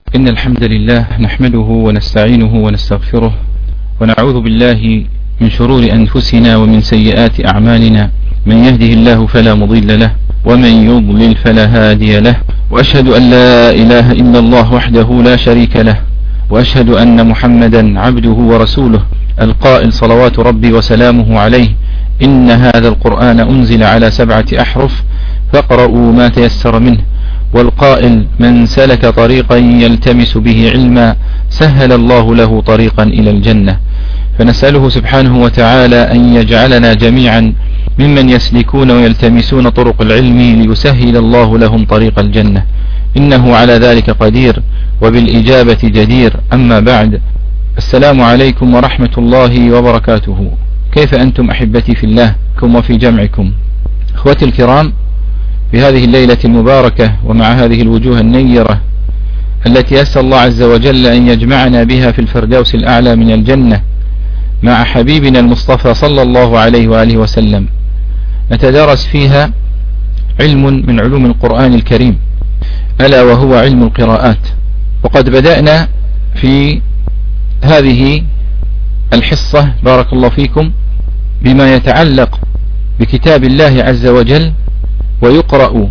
إن الحمد لله نحمده ونستعينه ونستغفره ونعوذ بالله من شرور أنفسنا ومن سيئات أعمالنا، من يهده الله فلا مضل له ومن يضلل فلا هادي له، وأشهد أن لا إله إلا الله وحده لا شريك له، وأشهد أن محمدا عبده ورسوله القائل صلوات ربي وسلامه عليه: إن هذا القرآن أنزل على 7 أحرف فاقرؤوا ما تيسر منه، والقائل: من سلك طريقا يلتمس به علما سهل الله له طريقا إلى الجنة. فنسأله سبحانه وتعالى أن يجعلنا جميعا ممن يسلكون ويلتمسون طرق العلم ليسهل الله لهم طريق الجنة، إنه على ذلك قدير وبالإجابة جدير. أما بعد، السلام عليكم ورحمة الله وبركاته. كيف أنتم أحبتي في الله كم وفي جمعكم؟ أخوتي الكرام، في هذه الليلة المباركة ومع هذه الوجوه النيرة التي أسأل الله عز وجل أن يجمعنا بها في الفردوس الأعلى من الجنة مع حبيبنا المصطفى صلى الله عليه وآله وسلم، نتدارس فيها علم من علوم القرآن الكريم، ألا وهو علم القراءات. وقد بدأنا في هذه الحصة بارك الله فيكم بما يتعلق بكتاب الله عز وجل، ويقرأ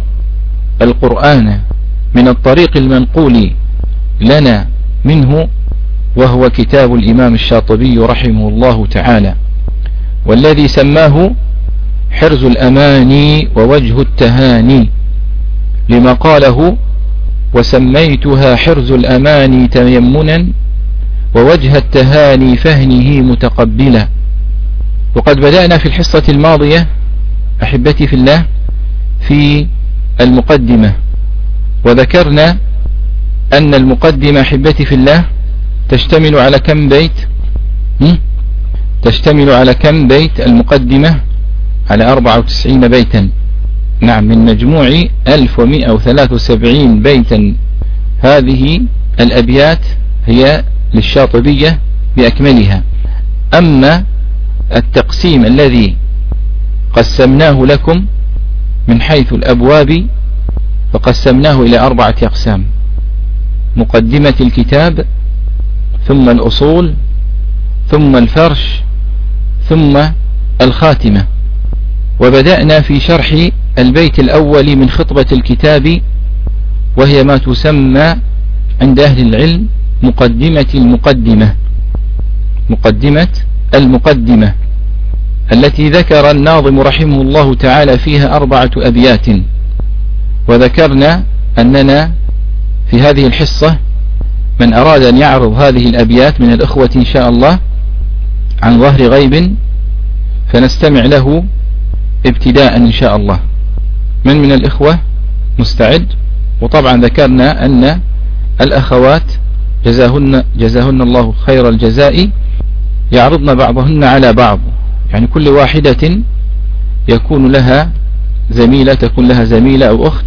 القرآن من الطريق المنقول لنا منه، وهو كتاب الإمام الشاطبي رحمه الله تعالى، والذي سماه حرز الأماني ووجه التهاني، لما قاله: وسميتها حرز الأماني تيمنا ووجه التهاني فهنه متقبلا. وقد بدأنا في الحصة الماضية أحبتي في الله في المقدمة، وذكرنا أن المقدمة أحبتي في الله تشتمل على كم بيت؟ تشتمل على كم بيت المقدمة؟ على 94 بيتا، نعم، من مجموع 1173 بيتا. هذه الأبيات هي للشاطبية بأكملها. أما التقسيم الذي قسمناه لكم من حيث الأبواب فقسمناه إلى 4 أقسام: مقدمة الكتاب، ثم الأصول، ثم الفرش، ثم الخاتمة. وبدأنا في شرح البيت الأول من خطبة الكتاب، وهي ما تسمى عند أهل العلم مقدمة المقدمة، مقدمة المقدمة، التي ذكر الناظم رحمه الله تعالى فيها 4 أبيات. وذكرنا أننا في هذه الحصة من أراد أن يعرض هذه الأبيات من الأخوة إن شاء الله عن ظهر غيب فنستمع له ابتداء إن شاء الله. من الإخوة مستعد؟ وطبعا ذكرنا أن الأخوات جزاهن الله خير الجزاء يعرضن بعضهن على بعض، يعني كل واحدة يكون لها زميلة، تكون لها زميلة أو أخت،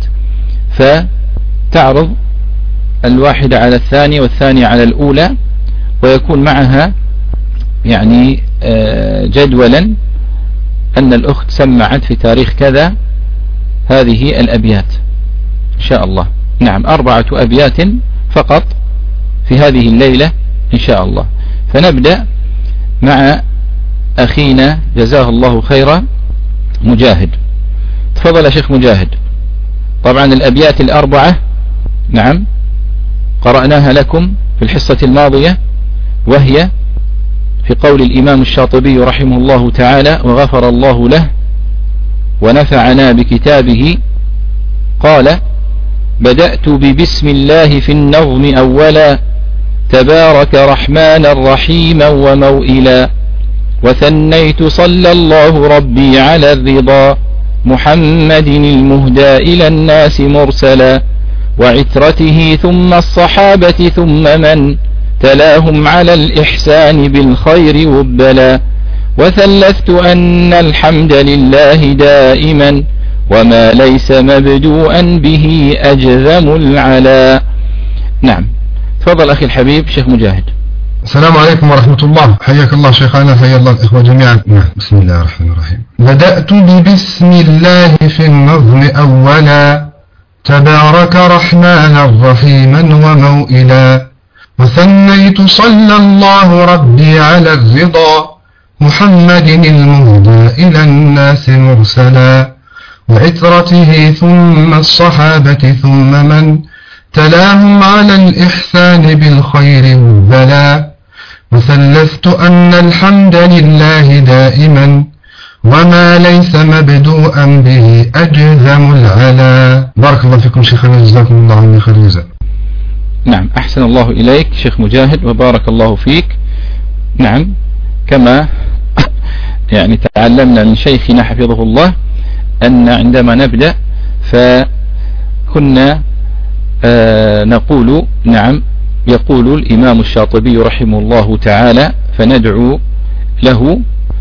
فتعرض الواحدة على الثانية والثانية على الأولى، ويكون معها يعني جدولا أن الأخت سمعت في تاريخ كذا هذه الأبيات إن شاء الله. نعم، 4 أبيات فقط في هذه الليلة إن شاء الله. فنبدأ مع أخينا جزاه الله خيرا مجاهد. تفضل يا شيخ مجاهد. طبعا الأبيات ال4 نعم قرأناها لكم في الحصة الماضية، وهي في قول الإمام الشاطبي رحمه الله تعالى: وغفر الله له ونفعنا بكتابه، قال: بدأت ببسم الله في النظم أولا، تبارك رحمانا رحيما وموئلا، وثنيت صلى الله ربي على الرضا، محمد المهدى إلى الناس مرسلا، وعترته ثم الصحابة ثم من تلاهم على الإحسان بالخير وبلا، وثلثت أن الحمد لله دائما، وما ليس مبدوءا به أجذم العلا. نعم، تفضل أخي الحبيب شيخ مجاهد. السلام عليكم ورحمة الله، حياك الله شيخنا، حيا الله الإخوة جميعا. بسم الله الرحمن الرحيم. بدأت ببسم الله في النظم أولا، تبارك رحمانا رحيما وموئلا. وثنيت صلى الله ربي على الرضا محمد المهدى إلى الناس مرسلا. وعترته ثم الصحابة ثم من تلاهم على الإحسان بالخير والبلاء. وثلثت أن الحمد لله دائما وما ليس مبدوءا به أجزم العلا. بارك الله فيكم شيخنا، جزاكم الله عنا خير الجزاء. نعم، أحسن الله إليك شيخ مجاهد وبارك الله فيك. نعم، كما يعني تعلمنا من شيخنا حفظه الله أن عندما نبدأ فكنا نقول نعم يقول الإمام الشاطبي رحمه الله تعالى فندعو له،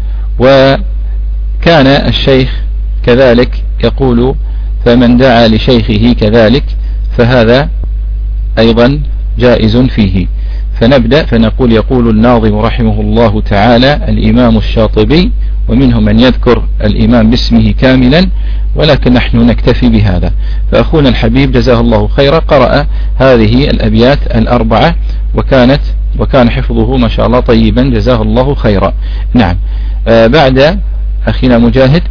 وكان الشيخ كذلك يقول فمن دعا لشيخه كذلك فهذا أيضا جائز فيه. فنبدأ فنقول يقول الناظم رحمه الله تعالى الإمام الشاطبي، ومنهم من يذكر الإمام باسمه كاملا، ولكن نحن نكتفي بهذا. فأخونا الحبيب جزاه الله خيرا قرأ هذه الأبيات الأربعة وكان حفظه ما شاء الله طيبا جزاه الله خيرا. نعم، بعد أخينا مجاهد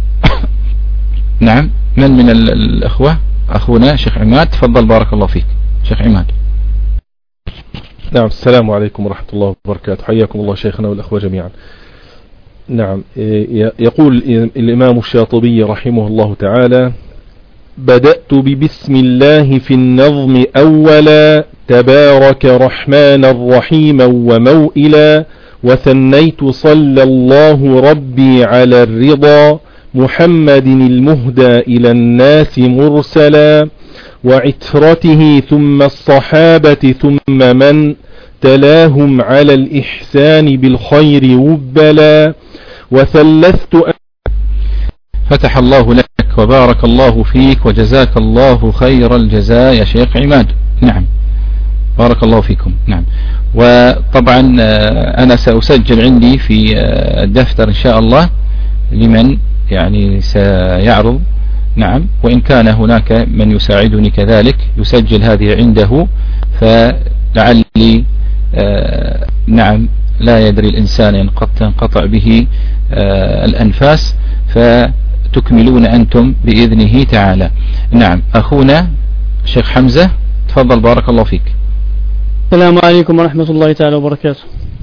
نعم من الأخوة؟ أخونا شيخ عماد، تفضل بارك الله فيك شيخ عماد. نعم، السلام عليكم ورحمة الله وبركاته، حياكم الله شيخنا والأخوة جميعا. نعم، يقول الإمام الشاطبي رحمه الله تعالى: بدأت ببسم الله في النظم أولا تبارك رحمانا رحيما وموئلا. وثنيت صلى الله ربي على الرضا محمد المهدى إلى الناس مرسلا. وعترته ثم الصحابة ثم من تلاهم على الإحسان بالخير وبلا. وثلثت فتح الله لك وبارك الله فيك وجزاك الله خير الجزاء يا شيخ عماد. نعم، بارك الله فيكم. نعم، وطبعا أنا سأسجل عندي في الدفتر إن شاء الله لمن يعني سيعرض. نعم، وإن كان هناك من يساعدني كذلك يسجل هذه عنده، فلعلي نعم لا يدري الإنسان إن قد تنقطع به الأنفاس، فتكملون أنتم بإذنه تعالى. نعم، أخونا شيخ حمزة تفضل بارك الله فيك. السلام عليكم ورحمة الله تعالى وبركاته.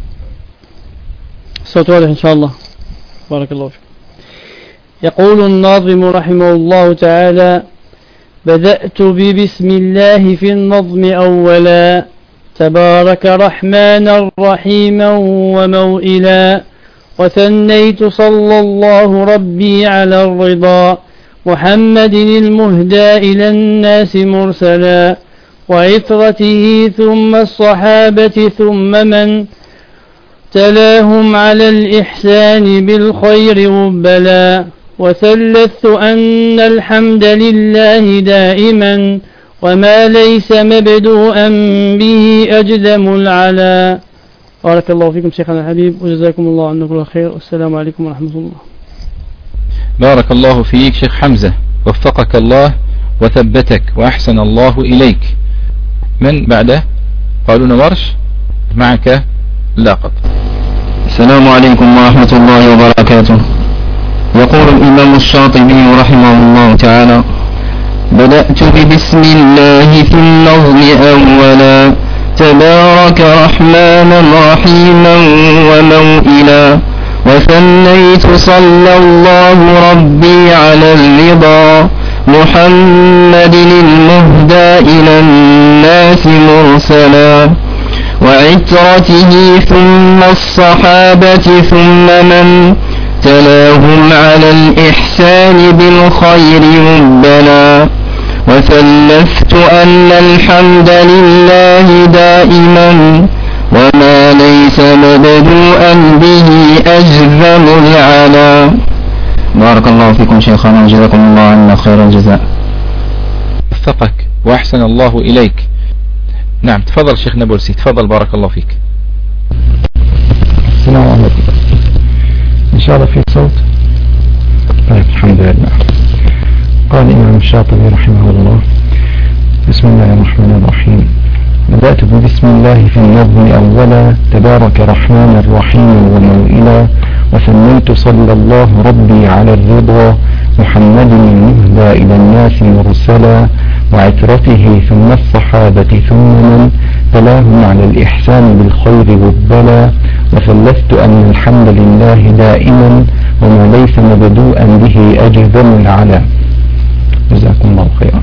الصوت واضح إن شاء الله، بارك الله فيك. يقول الناظم رحمه الله تعالى: بدأت ببسم الله في النظم أولا تبارك رحمانا رحيما وموئلا. وثنيت صلى الله ربي على الرضا محمد المهدى إلى الناس مرسلا. وعترته ثم الصحابة ثم من تلاهم على الإحسان بالخير وبلا. وثلثت أن الحمد لله دائما وما ليس مبدوءا به أجدم العلا. بارك الله فيكم شيخنا الحبيب وجزاكم الله عنا كل خير، والسلام عليكم ورحمة الله. بارك الله فيك شيخ حمزة، وفقك الله وثبتك وأحسن الله إليك. من بعده؟ قالون ورش معك لاقط. السلام عليكم ورحمة الله وبركاته. يقول الإمام الشاطبي رحمه الله تعالى: بدأت ببسم الله في النظم أولا تبارك رحمانا رحيما وموئلا. وثنيت صلى الله ربي على الرضا محمد المهدى إلى الناس مرسلا. وعترته ثم الصحابة ثم من تلاهم على الإحسان بالخير وبلا. وثلثت أن الحمد لله دائما وما ليس مبدوءا به أجزم العلا. بارك الله فيكم شيخنا وجزاكم الله عنا خير الجزاء. وفقك وأحسن الله إليك. نعم، تفضل شيخ نابلسي، تفضل بارك الله فيك. السلام عليكم. إن شاء الله في صوت. طيب الحمد لله. قال الإمام الشاطبي رحمه الله: بسم الله الرحمن الرحيم. بدأت بسم الله في النظم أولا، تبارك رحمن الرحيم وموئلا، وسميت صلى الله ربي على الرضا، محمد المهدى إلى الناس مرسلا، وعترته ثم الصحابة ثم من تلاهم على الإحسان بالخير والبلا، وثلثت أن الحمد لله دائما، وما ليس مبدوءا به أجزم العلا. جزاكم الله خيرا.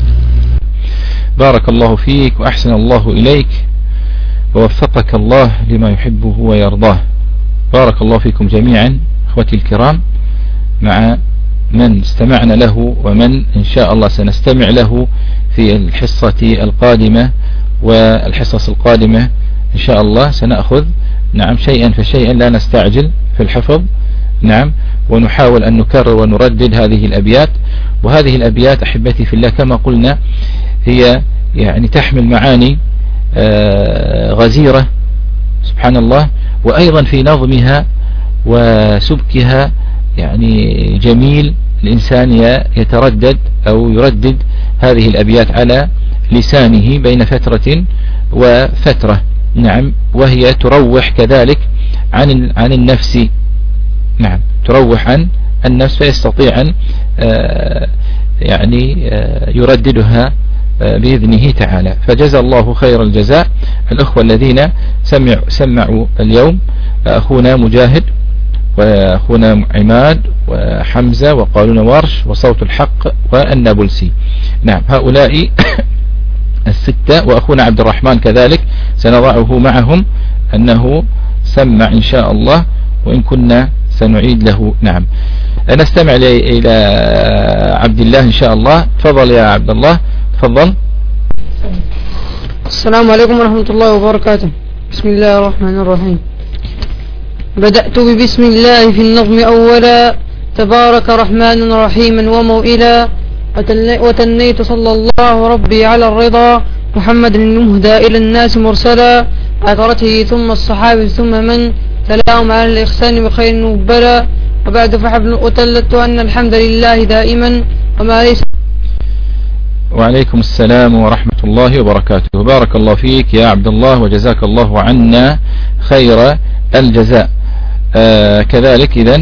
بارك الله فيك وأحسن الله إليك ووفقك الله لما يحبه ويرضاه. بارك الله فيكم جميعا أخوتي الكرام، مع من استمعنا له ومن إن شاء الله سنستمع له في الحصة القادمة والحصص القادمة إن شاء الله. سنأخذ نعم شيئا فشيئا، لا نستعجل في الحفظ نعم، ونحاول أن نكرر ونردد هذه الأبيات. وهذه الأبيات أحبتي في الله كما قلنا هي يعني تحمل معاني غزيرة سبحان الله، وأيضا في نظمها وسبكها يعني جميل الإنسان يتردد أو يردد هذه الأبيات على لسانه بين فترة وفترة نعم، وهي تروح كذلك عن النفس نعم، تروح عن النفس فيستطيع أن يعني يرددها بإذنه تعالى. فجزى الله خير الجزاء الأخوة الذين سمعوا اليوم، أخونا مجاهد وأخونا عماد وحمزة وقالون ورش وصوت الحق والنابلسي نعم، هؤلاء الستة، وأخونا عبد الرحمن كذلك سنضعه معهم أنه سمع إن شاء الله، وإن كنا سنعيد له نعم. نستمع إلى عبد الله إن شاء الله. تفضل يا عبد الله، تفضل. السلام عليكم ورحمة الله وبركاته. بسم الله الرحمن الرحيم. بدأت ببسم الله في النظم أولا، تبارك رحمن رحيما وموئلا، وتنيت صلى الله ربي على الرضا، محمد المهدى إلى الناس مرسلا، عثرته ثم الصحابة ثم من تلاهم على الإحسان بخير وبلا، وبعد فحبل أتلت أن الحمد لله دائما وما ليس. وعليكم السلام ورحمة الله وبركاته. بارك الله فيك يا عبد الله وجزاك الله عنا خير الجزاء. كذلك إذن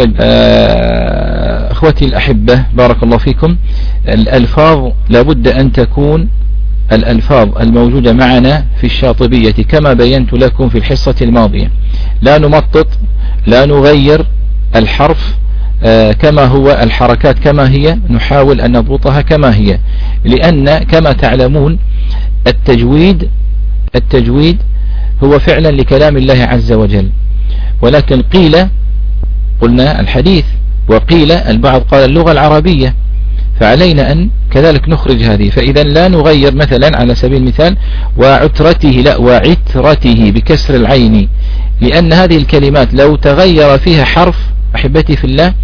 أخوتي الأحبة بارك الله فيكم، الألفاظ لابد أن تكون الألفاظ الموجودة معنا في الشاطبية كما بينت لكم في الحصة الماضية، لا نمطط، لا نغير الحرف كما هو، الحركات كما هي نحاول أن نضبطها كما هي، لأن كما تعلمون التجويد هو فعلا لكلام الله عز وجل، ولكن قلنا الحديث، وقيل البعض قال اللغة العربية، فعلينا أن كذلك نخرج هذه. فإذا لا نغير مثلا على سبيل المثال وعترته، لا وعترته بكسر العين، لأن هذه الكلمات لو تغير فيها حرف أحبتي في الله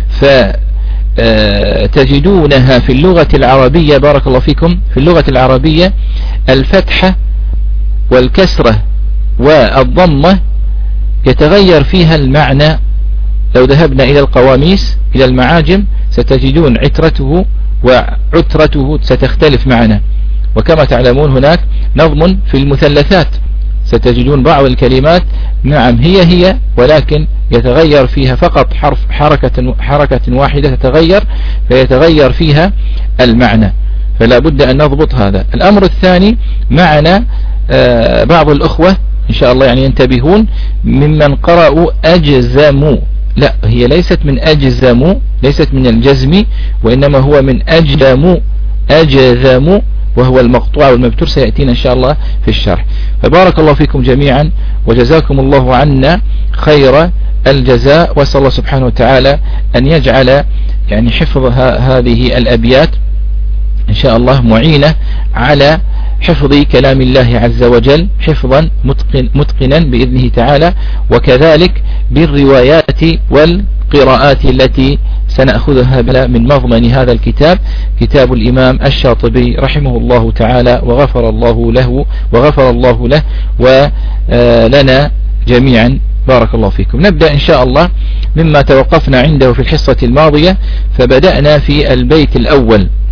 فتجدونها في اللغة العربية بارك الله فيكم، في اللغة العربية الفتحة والكسرة والضمة يتغير فيها المعنى. لو ذهبنا إلى القواميس إلى المعاجم ستجدون عترته وعترته ستختلف معنا. وكما تعلمون هناك نظم في المثلثات، ستجدون بعض الكلمات نعم هي ولكن يتغير فيها فقط حركة واحدة تتغير، فيتغير فيها المعنى، فلا بد أن نضبط هذا. الأمر الثاني معنا بعض الأخوة إن شاء الله يعني ينتبهون ممن قرأوا أجزموا، لا هي ليست من أجزموا، ليست من الجزم، وإنما هو من أجزموا وهو المقطوع والمبتور، سيأتينا إن شاء الله في الشرح. فبارك الله فيكم جميعا وجزاكم الله عنا خير الجزاء، وأسأل الله سبحانه وتعالى أن يجعل يعني حفظ هذه الأبيات إن شاء الله معينة على حفظ كلام الله عز وجل حفظا متقنا بإذنه تعالى، وكذلك بالروايات والقراءات التي سنأخذها من مضمن هذا الكتاب، كتاب الإمام الشاطبي رحمه الله تعالى وغفر الله له ولنا جميعا. بارك الله فيكم. نبدأ إن شاء الله مما توقفنا عنده في الحصة الماضية، فبدأنا في البيت الأول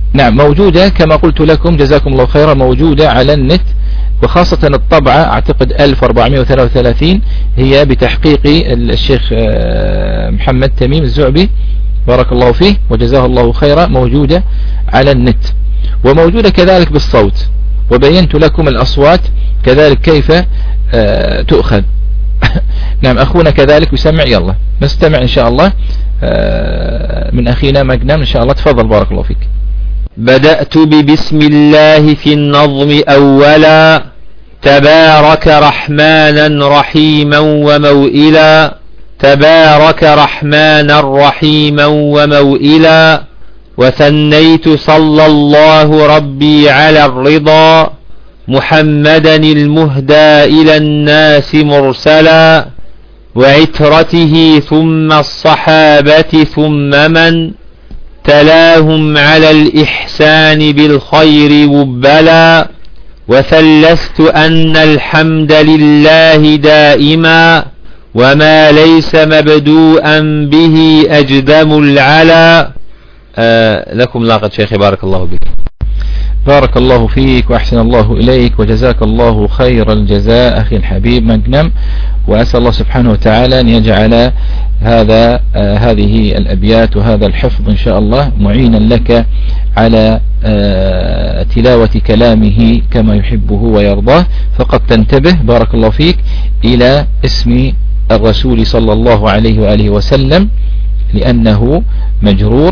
نعم موجودة كما قلت لكم جزاكم الله خيرا، موجودة على النت، وخاصة الطبعة أعتقد 1433 هي بتحقيق الشيخ محمد تميم الزعبي بارك الله فيه وجزاه الله خيرا، موجودة على النت، وموجودة كذلك بالصوت، وبينت لكم الأصوات كذلك كيف تؤخذ. نعم أخونا كذلك يسمع، يلا نستمع إن شاء الله من أخينا مجنم إن شاء الله. تفضل بارك الله فيك. بدأت ببسم الله في النظم أولا، تبارك رحمانا رحيما وموئلا، تبارك رحمانا رحيما وموئلا، وثنيت صلى الله ربي على الرضا، محمدا المهدى إلى الناس مرسلا، وعترته ثم الصحابة ثم من تلاهم على الإحسان بالخير وبلا، وثلثت أن الحمد لله دائما، وما ليس مبدوءا به أجدم العلا. لكم لاقة شيخي بارك الله بك. بارك الله فيك وأحسن الله إليك وجزاك الله خير الجزاء أخي الحبيب مجنم، وأسأل الله سبحانه وتعالى أن يجعل هذه الأبيات وهذا الحفظ إن شاء الله معينا لك على تلاوة كلامه كما يحبه ويرضاه. فقد تنتبه بارك الله فيك إلى اسم الرسول صلى الله عليه وآله وسلم، لأنه مجرور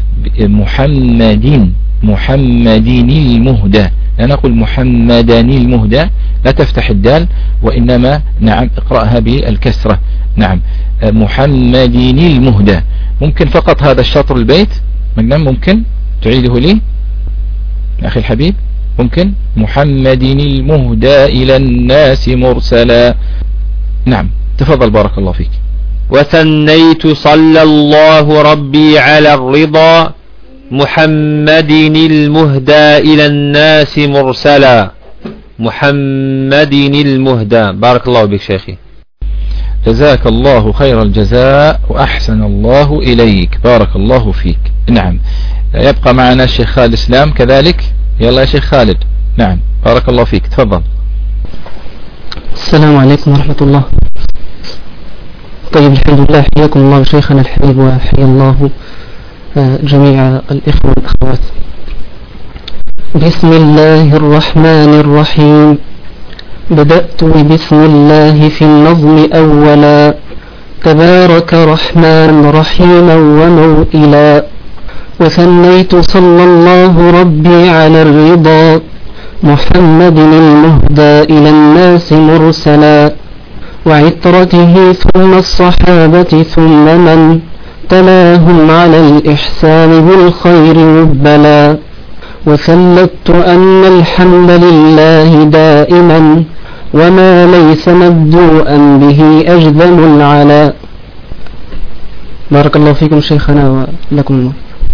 محمد المهدى، لا نقول محمدا المهدى، لا تفتح الدال وإنما نعم اقرأها بالكسرة. نعم محمد المهدى. ممكن فقط هذا الشطر البيت ممكن تعيده لي أخي الحبيب؟ ممكن محمد المهدى إلى الناس مرسلا. نعم تفضل بارك الله فيك. وثنيت صلى الله ربي على الرضا، محمد المهدى إلى الناس مرسلا، محمد المهدى. بارك الله بك شيخي. جزاك الله خير الجزاء وأحسن الله إليك بارك الله فيك. نعم يبقى معنا الشيخ خالد إسلام كذلك. يلا يا شيخ خالد. نعم بارك الله فيك تفضل. السلام عليكم ورحمة الله. طيب الحمد لله، حياكم الله شيخنا الحبيب وحيا الله جميع الإخوة والأخوات. بسم الله الرحمن الرحيم. بدأت بسم الله في النظم أولا، تبارك رحمن رحيما وموئلا، وثنيت صلى الله ربي على الرضا، محمد المهدى إلى الناس مرسلا، وعترته ثم الصحابة ثم من تلاهم على الإحسان بالخير وبلا، وثلثت أن الحمد لله دائما، وما ليس مبدوءا به أجذم العلا. بارك الله فيكم شيخنا ولكم الله.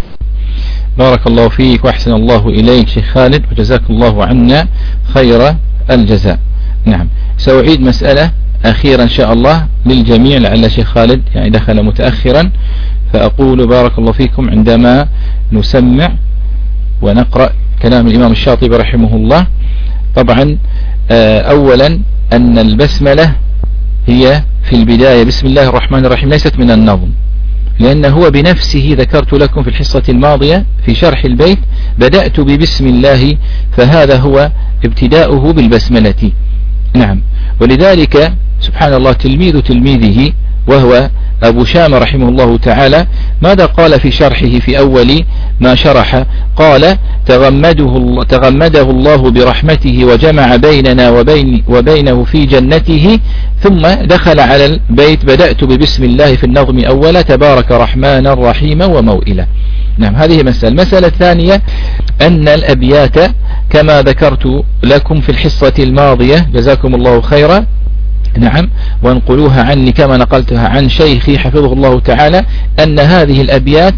بارك الله فيك وأحسن الله إليك شيخ خالد وجزاك الله عنا خير الجزاء. نعم سأعيد مسألة أخيرا إن شاء الله للجميع، لعل شيخ خالد يعني دخل متأخرا، فأقول بارك الله فيكم عندما نسمع ونقرأ كلام الإمام الشاطبي رحمه الله. طبعا أولا أن البسملة هي في البداية بسم الله الرحمن الرحيم ليست من النظم، لأن هو بنفسه ذكرت لكم في الحصة الماضية في شرح البيت بدأت ببسم الله، فهذا هو ابتداؤه بالبسملة. نعم ولذلك سبحان الله تلميذ تلميذه وهو أبو شامة رحمه الله تعالى ماذا قال في شرحه في أول ما شرح؟ قال تغمده الله برحمته وجمع بيننا وبينه في جنته، ثم دخل على البيت بدأت ببسم الله في النظم أولا، تبارك رحمن رحيما وموئلا. نعم هذه مسألة الثانية أن الأبيات كما ذكرت لكم في الحصة الماضية جزاكم الله خيرا، نعم وانقلوها عني كما نقلتها عن شيخي حفظه الله تعالى، أن هذه الأبيات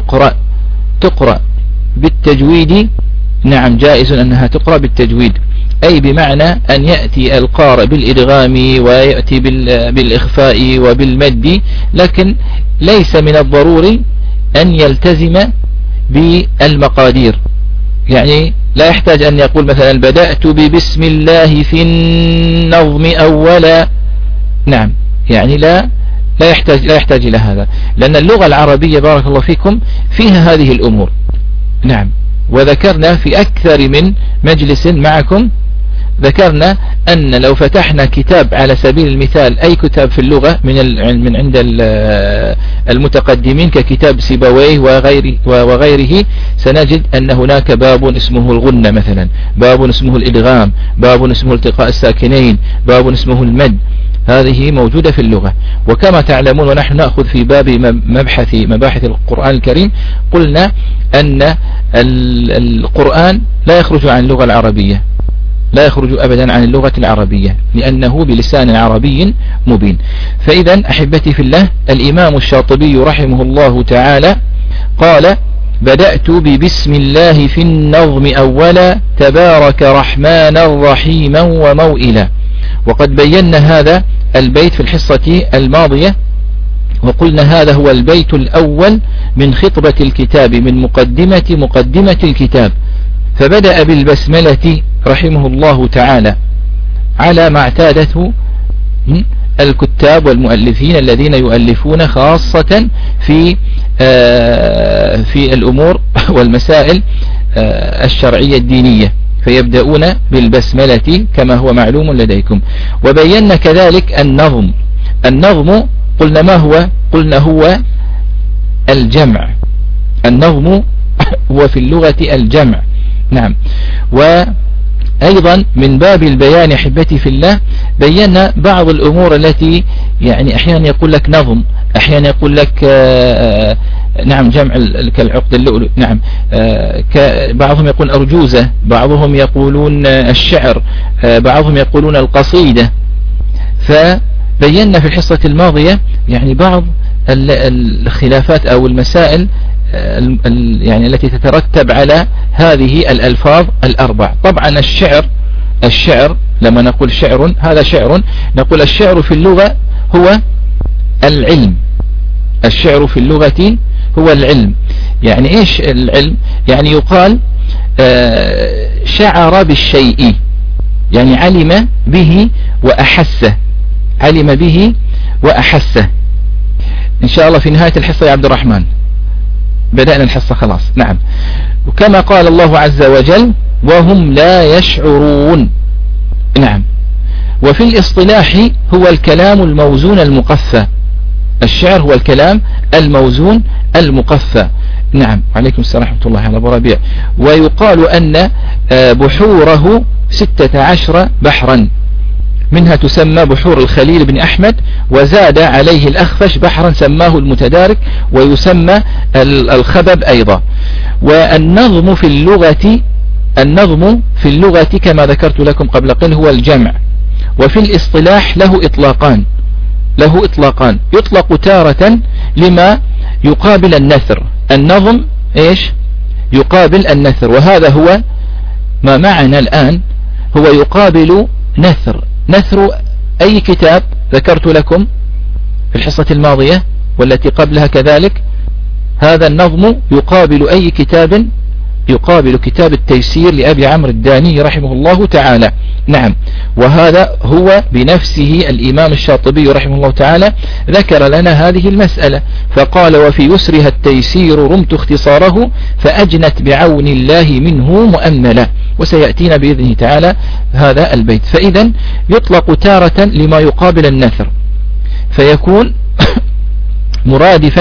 تقرأ بالتجويد. نعم جائز أنها تقرأ بالتجويد، أي بمعنى أن يأتي القارئ بالإدغام ويأتي بالإخفاء وبالمد، لكن ليس من الضروري أن يلتزم بالمقادير، يعني لا يحتاج أن يقول مثلا بدأت ببسم الله في النظم أولا. نعم، يعني لا يحتاج إلى هذا، لأن اللغة العربية بارك الله فيكم فيها هذه الأمور. نعم، وذكرنا في أكثر من مجلس معكم، ذكرنا أن لو فتحنا كتاب على سبيل المثال أي كتاب في اللغة من عند المتقدمين ككتاب سيبويه وغيره، سنجد أن هناك باب اسمه الغنة مثلا، باب اسمه الإدغام، باب اسمه التقاء الساكنين، باب اسمه المد. هذه موجودة في اللغة. وكما تعلمون ونحن نأخذ في باب مباحث القرآن الكريم، قلنا أن القرآن لا يخرج عن اللغة العربية، لا يخرج أبدا عن اللغة العربية، لأنه بلسان عربي مبين. فإذا أحبتي في الله، الإمام الشاطبي رحمه الله تعالى قال بدأت ببسم الله في النظم أولا تبارك رحمانا رحيما وموئلا. وقد بينا هذا البيت في الحصة الماضية، وقلنا هذا هو البيت الأول من خطبة الكتاب، من مقدمة الكتاب. فبدأ بالبسملة رحمه الله تعالى على ما اعتادته الكتاب والمؤلفين الذين يؤلفون خاصة في الأمور والمسائل الشرعية الدينية، فيبدأون بالبسملة كما هو معلوم لديكم. وبينا كذلك النظم قلنا ما هو؟ قلنا هو الجمع. النظم هو في اللغة الجمع. نعم. وأيضا من باب البيان أحبتي في الله بينا بعض الأمور التي يعني أحيانا يقول لك نظم، أحيانا يقول لك نعم جمع كالعقد اللؤلؤ، نعم بعضهم يقول أرجوزة، بعضهم يقولون الشعر، بعضهم يقولون القصيدة. فبينا في الحصة الماضية يعني بعض الخلافات أو المسائل يعني التي تترتب على هذه الألفاظ الأربع. طبعا الشعر لما نقول شعر هذا شعر، نقول الشعر في اللغة هو العلم. الشعر في اللغة هو العلم. يعني إيش العلم؟ يعني يقال شعر بالشيء، يعني علم به وأحسه، علم به وأحسه. إن شاء الله في نهاية الحصة يا عبد الرحمن، بدأنا الحصة خلاص. نعم. وكما قال الله عز وجل وهم لا يشعرون. نعم. وفي الاصطلاح هو الكلام الموزون المقفى. الشعر هو الكلام الموزون المقفى. نعم. عليكم السلام ورحمة الله على أبو ربيع. ويقال أن بحوره 16 بحرا، منها تسمى بحور الخليل بن أحمد، وزاد عليه الأخفش بحرا سماه المتدارك، ويسمى الخبب أيضا. والنظم في اللغة كما ذكرت لكم قبل قليل هو الجمع. وفي الاصطلاح له إطلاقان. يطلق تارة لما يقابل النثر. النظم إيش؟ يقابل النثر، وهذا هو ما معنا الآن، هو يقابل نثر أي كتاب ذكرت لكم في الحصة الماضية والتي قبلها كذلك. هذا النظم يقابل أي كتاب، يقابل كتاب التيسير لأبي عمرو الداني رحمه الله تعالى. نعم. وهذا هو بنفسه الإمام الشاطبي رحمه الله تعالى ذكر لنا هذه المسألة، فقال وفي يسرها التيسير رمت اختصاره فأجنت بعون الله منه مؤملا. وسيأتينا بإذنه تعالى هذا البيت. فإذا يطلق تارة لما يقابل النثر فيكون مرادفا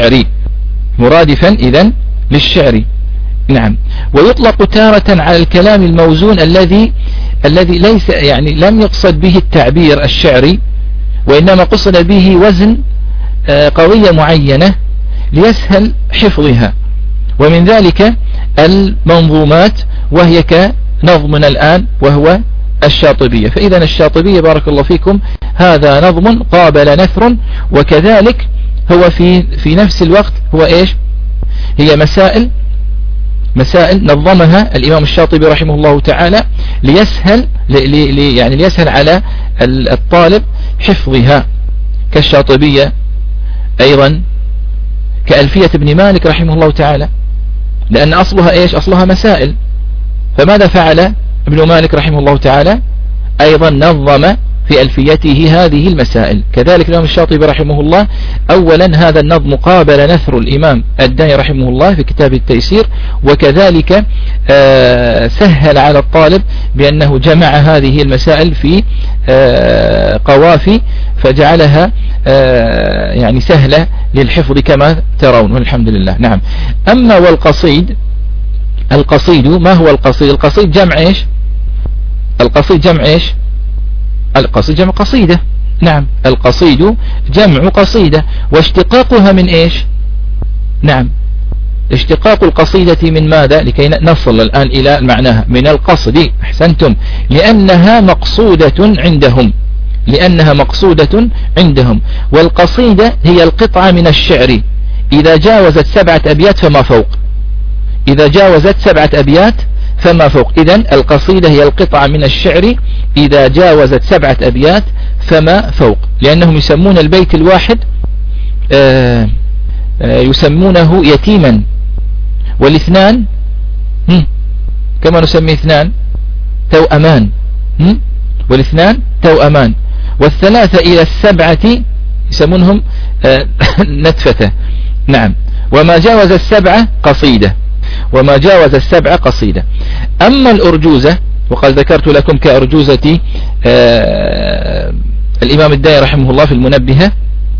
إذن للشعر. نعم. ويطلق تارة على الكلام الموزون الذي ليس يعني لم يقصد به التعبير الشعري، وإنما قصد به وزن قضية معينة ليسهل حفظها. ومن ذلك المنظومات، وهي كنظمنا الآن وهو الشاطبية. فإذا الشاطبية بارك الله فيكم هذا نظم قابل نثر، وكذلك هو في نفس الوقت هو إيش؟ هي مسائل نظمها الإمام الشاطبي رحمه الله تعالى ليسهل على الطالب حفظها، كالشاطبية أيضا، كألفية ابن مالك رحمه الله تعالى. لأن أصلها إيش؟ أصلها مسائل. فماذا فعل ابن مالك رحمه الله تعالى؟ أيضا نظم في ألفيته هذه المسائل. كذلك الإمام الشاطبي رحمه الله أولا هذا النظم قابل نثر الإمام الداني رحمه الله في كتاب التيسير، وكذلك سهل على الطالب بأنه جمع هذه المسائل في قوافي فجعلها يعني سهلة للحفظ كما ترون والحمد لله. نعم. أما والقصيد، القصيد ما هو القصيد؟ القصيد جمع إيش؟ القصيد جمع إيش؟ القصيد جمع قصيدة. نعم، القصيد جمع قصيدة. واشتقاقها من إيش؟ نعم، اشتقاق القصيدة من ماذا؟ لكي نصل الآن إلى معناها، من القصد. أحسنتم، لأنها مقصودة عندهم، لأنها مقصودة عندهم. والقصيدة هي القطعة من الشعر إذا جاوزت 7 أبيات فما فوق، إذا جاوزت 7 أبيات فما فوق. إذن القصيدة هي القطعة من الشعر إذا جاوزت 7 أبيات فما فوق، لأنهم يسمون البيت الواحد يسمونه يتيما، والاثنان كما نسمي اثنان توأمان، والاثنان توأمان، والثلاثة إلى 7 يسمونهم نتفة. نعم. وما جاوز 7 قصيدة، وما جاوز 7 قصيدة. أما الأرجوزة وقد ذكرت لكم كأرجوزة الإمام الداني رحمه الله في المنبهة،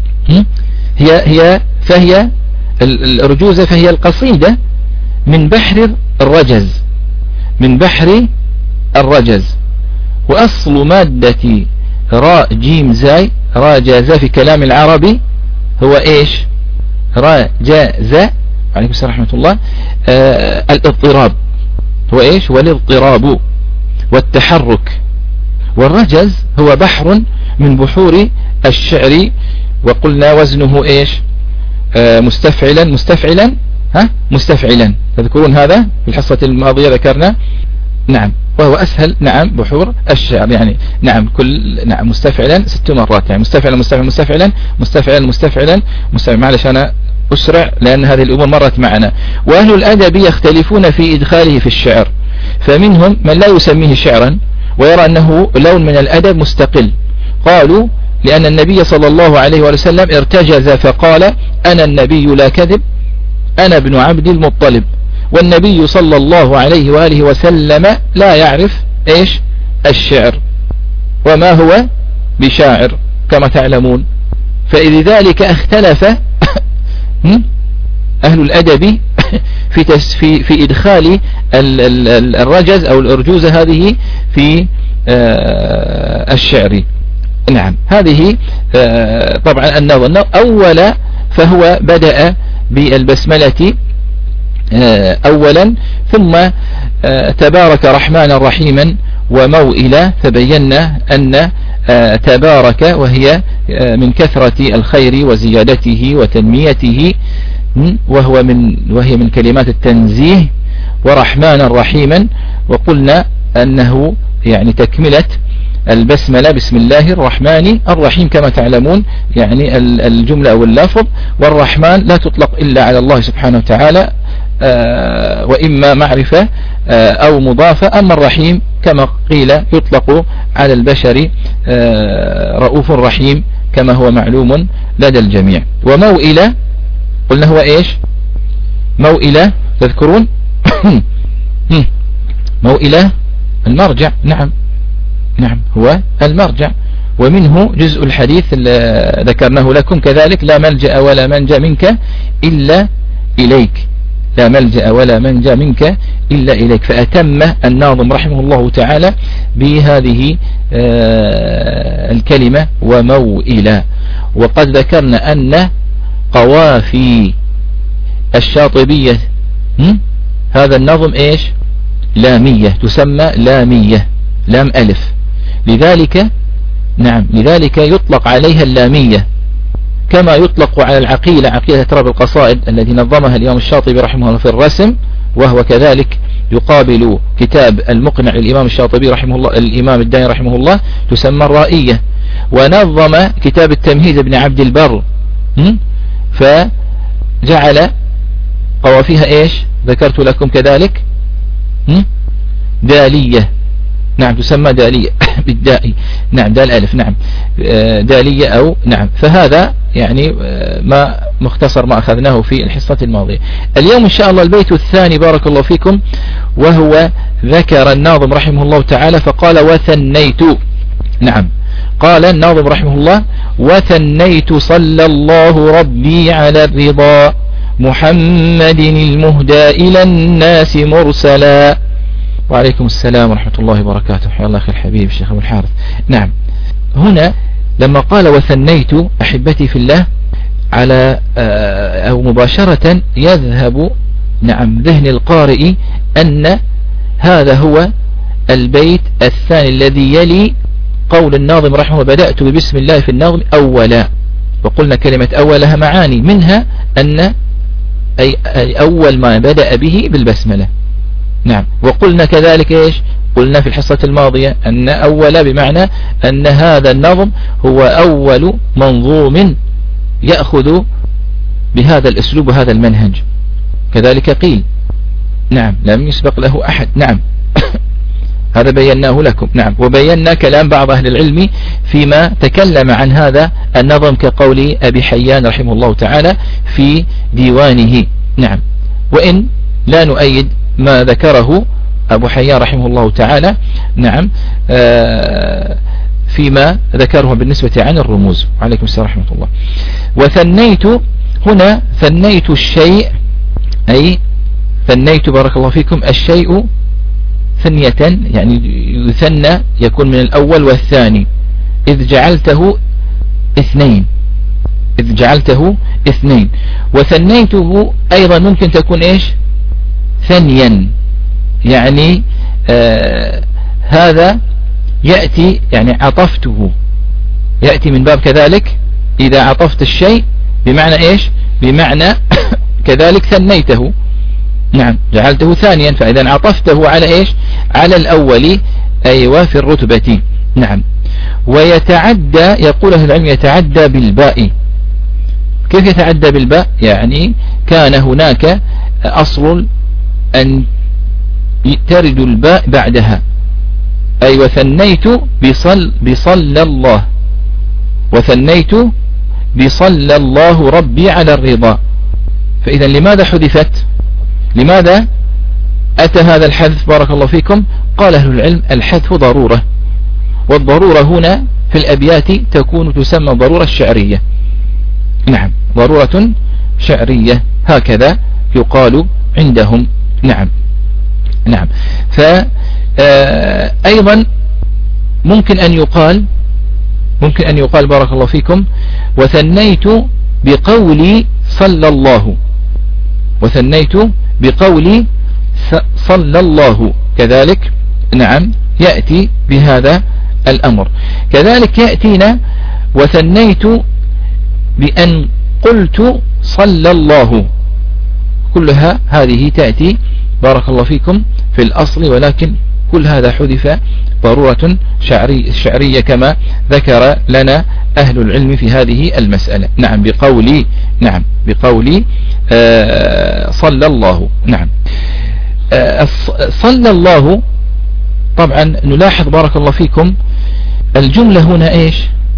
فهي الأرجوزة فهي القصيدة من بحر الرجز، من بحر الرجز. وأصل مادة راء جيم زاي راجز في كلام العربي هو إيش؟ راجز عليكم السلام ورحمة الله. الاضطراب هو إيش؟ والاضطراب والتحرك. والرجز هو بحر من بحور الشعر، وقلنا وزنه إيش؟ مستفعلا مستفعلا مستفعلا. تذكرون هذا في الحصة الماضية ذكرنا. نعم. وهو أسهل نعم بحور الشعر يعني. نعم نعم مستفعلا 6 مرات يعني مستفعلا مستفعلا مستفعلا مستفعلا مستفعلا مستفعلا. معلش أنا أسرع لأن هذه الأمور مرت معنا. وأهل الأدب يختلفون في إدخاله في الشعر، فمنهم من لا يسميه شعرا ويرى أنه لون من الأدب مستقل. قالوا لأن النبي صلى الله عليه وسلم ارتجز فقال أنا النبي لا كذب أنا ابن عبد المطلب، والنبي صلى الله عليه وآله وسلم لا يعرف إيش؟ الشعر، وما هو بشاعر كما تعلمون. فلذلك اختلف أهل الأدب في إدخال الرجز أو الأرجوزة هذه في الشعر. نعم. هذه طبعا النظم أولا فهو بدأ بالبسملة أولا، ثم تبارك رحمن رحيما وموئلا، فبينا أن تبارك وهي من كثرة الخير وزيادته وتنميته، وهي من كلمات التنزيه، ورحمن رحيما وقلنا أنه يعني تكملة البسملة بسم الله الرحمن الرحيم كما تعلمون، يعني الجملة أو اللفظ. والرحمن لا تطلق إلا على الله سبحانه وتعالى، وإما معرفة أو مضافة. أما الرحيم كما قيل يطلق على البشر رؤوف رحيم كما هو معلوم لدى الجميع. وموئلة قلنا هو إيش؟ موئلة تذكرون؟ موئلة المرجع. نعم نعم هو المرجع، ومنه جزء الحديث ذكرناه لكم كذلك لا ملجأ ولا منجا منك إلا إليك، لا ملجأ ولا منجا منك إلا إليك. فأتم الناظم رحمه الله تعالى بهذه الكلمة وموئلة. وقد ذكرنا أن قوافي الشاطبية هذا النظم إيش؟ لامية، تسمى لامية، لام ألف. لذلك نعم لذلك يطلق عليها اللامية، كما يطلق على العقيلة، عقيلة تراب القصائد التي نظمها الإمام الشاطبي رحمه الله في الرسم، وهو كذلك يقابل كتاب المقنع للإمام الشاطبي رحمه الله الإمام الداني رحمه الله، تسمى الرائية. ونظم كتاب التمهيد ابن عبد البر، فجعل قوافيها إيش ذكرت لكم كذلك دالية. نعم تسمى دالية بالداء. نعم دال ألف. نعم دالية أو نعم. فهذا يعني ما مختصر ما أخذناه في الحصة الماضية. اليوم إن شاء الله البيت الثاني بارك الله فيكم، وهو ذكر الناظم رحمه الله تعالى فقال وثنيت. نعم قال الناظم رحمه الله وثنيت صلى الله ربي على الرضا محمد المهدى إلى الناس مرسلا. وعليكم السلام ورحمة الله وبركاته. حيا الله أخي الحبيب الشيخ أبو الحارث. نعم هنا لما قال وثنيت أحبتي في الله على أو مباشرة يذهب نعم ذهن القارئ أن هذا هو البيت الثاني الذي يلي قول الناظم رحمه الله بدأت ببسم الله في النظم أولا. وقلنا كلمة أولها معاني، منها أن أي أول ما بدأ به بالبسملة. نعم وقلنا كذلك إيش قلنا في الحصة الماضية أن أول بمعنى أن هذا النظم هو أول منظوم يأخذ بهذا الأسلوب وهذا المنهج، كذلك قيل. نعم لم يسبق له أحد. نعم هذا بيناه لكم. نعم وبينا كلام بعض أهل العلم فيما تكلم عن هذا النظم كقول أبي حيان رحمه الله تعالى في ديوانه. نعم وإن لا نؤيد ما ذكره أبو حيان رحمه الله تعالى نعم فيما ذكره بالنسبة عن الرموز. عليكم السلام ورحمة الله. وثنيت هنا ثنيت الشيء أي ثنيت بارك الله فيكم الشيء ثنية، يعني يثنى يكون من الأول والثاني إذ جعلته اثنين. إذ جعلته اثنين. وثنيته أيضا ممكن تكون إيش ثنيا، يعني هذا يأتي يعني عطفته، يأتي من باب كذلك إذا عطفت الشيء بمعنى إيش بمعنى كذلك ثنيته. نعم جعلته ثانيا، فإذا عطفته على إيش على الأول أيوة في الرتبة. نعم ويتعدى يقول أهل العلم يتعدى بالباء. كيف يتعدى بالباء؟ يعني كان هناك أصل أن ترد الباء بعدها، أي وثنيت بصلى الله، وثنيت بصلى الله ربي على الرضا. فإذا لماذا حذفت؟ لماذا أتى هذا الحذف بارك الله فيكم؟ قال أهل العلم الحذف ضرورة، والضرورة هنا في الأبيات تكون تسمى ضرورة الشعرية. نعم ضرورة شعرية هكذا يقال عندهم. نعم نعم فأيضا ممكن أن يقال بارك الله فيكم وثنيت بقولي صلى الله، وثنيت بقولي صلى الله كذلك. نعم يأتي بهذا الأمر. كذلك يأتينا وثنيت بأن قلت صلى الله، كلها هذه تأتي بارك الله فيكم في الأصل، ولكن كل هذا حذف ضرورة شعرية كما ذكر لنا أهل العلم في هذه المسألة. نعم بقولي نعم بقولي صلى الله. نعم صلى الله. طبعا نلاحظ بارك الله فيكم الجملة هنا إيش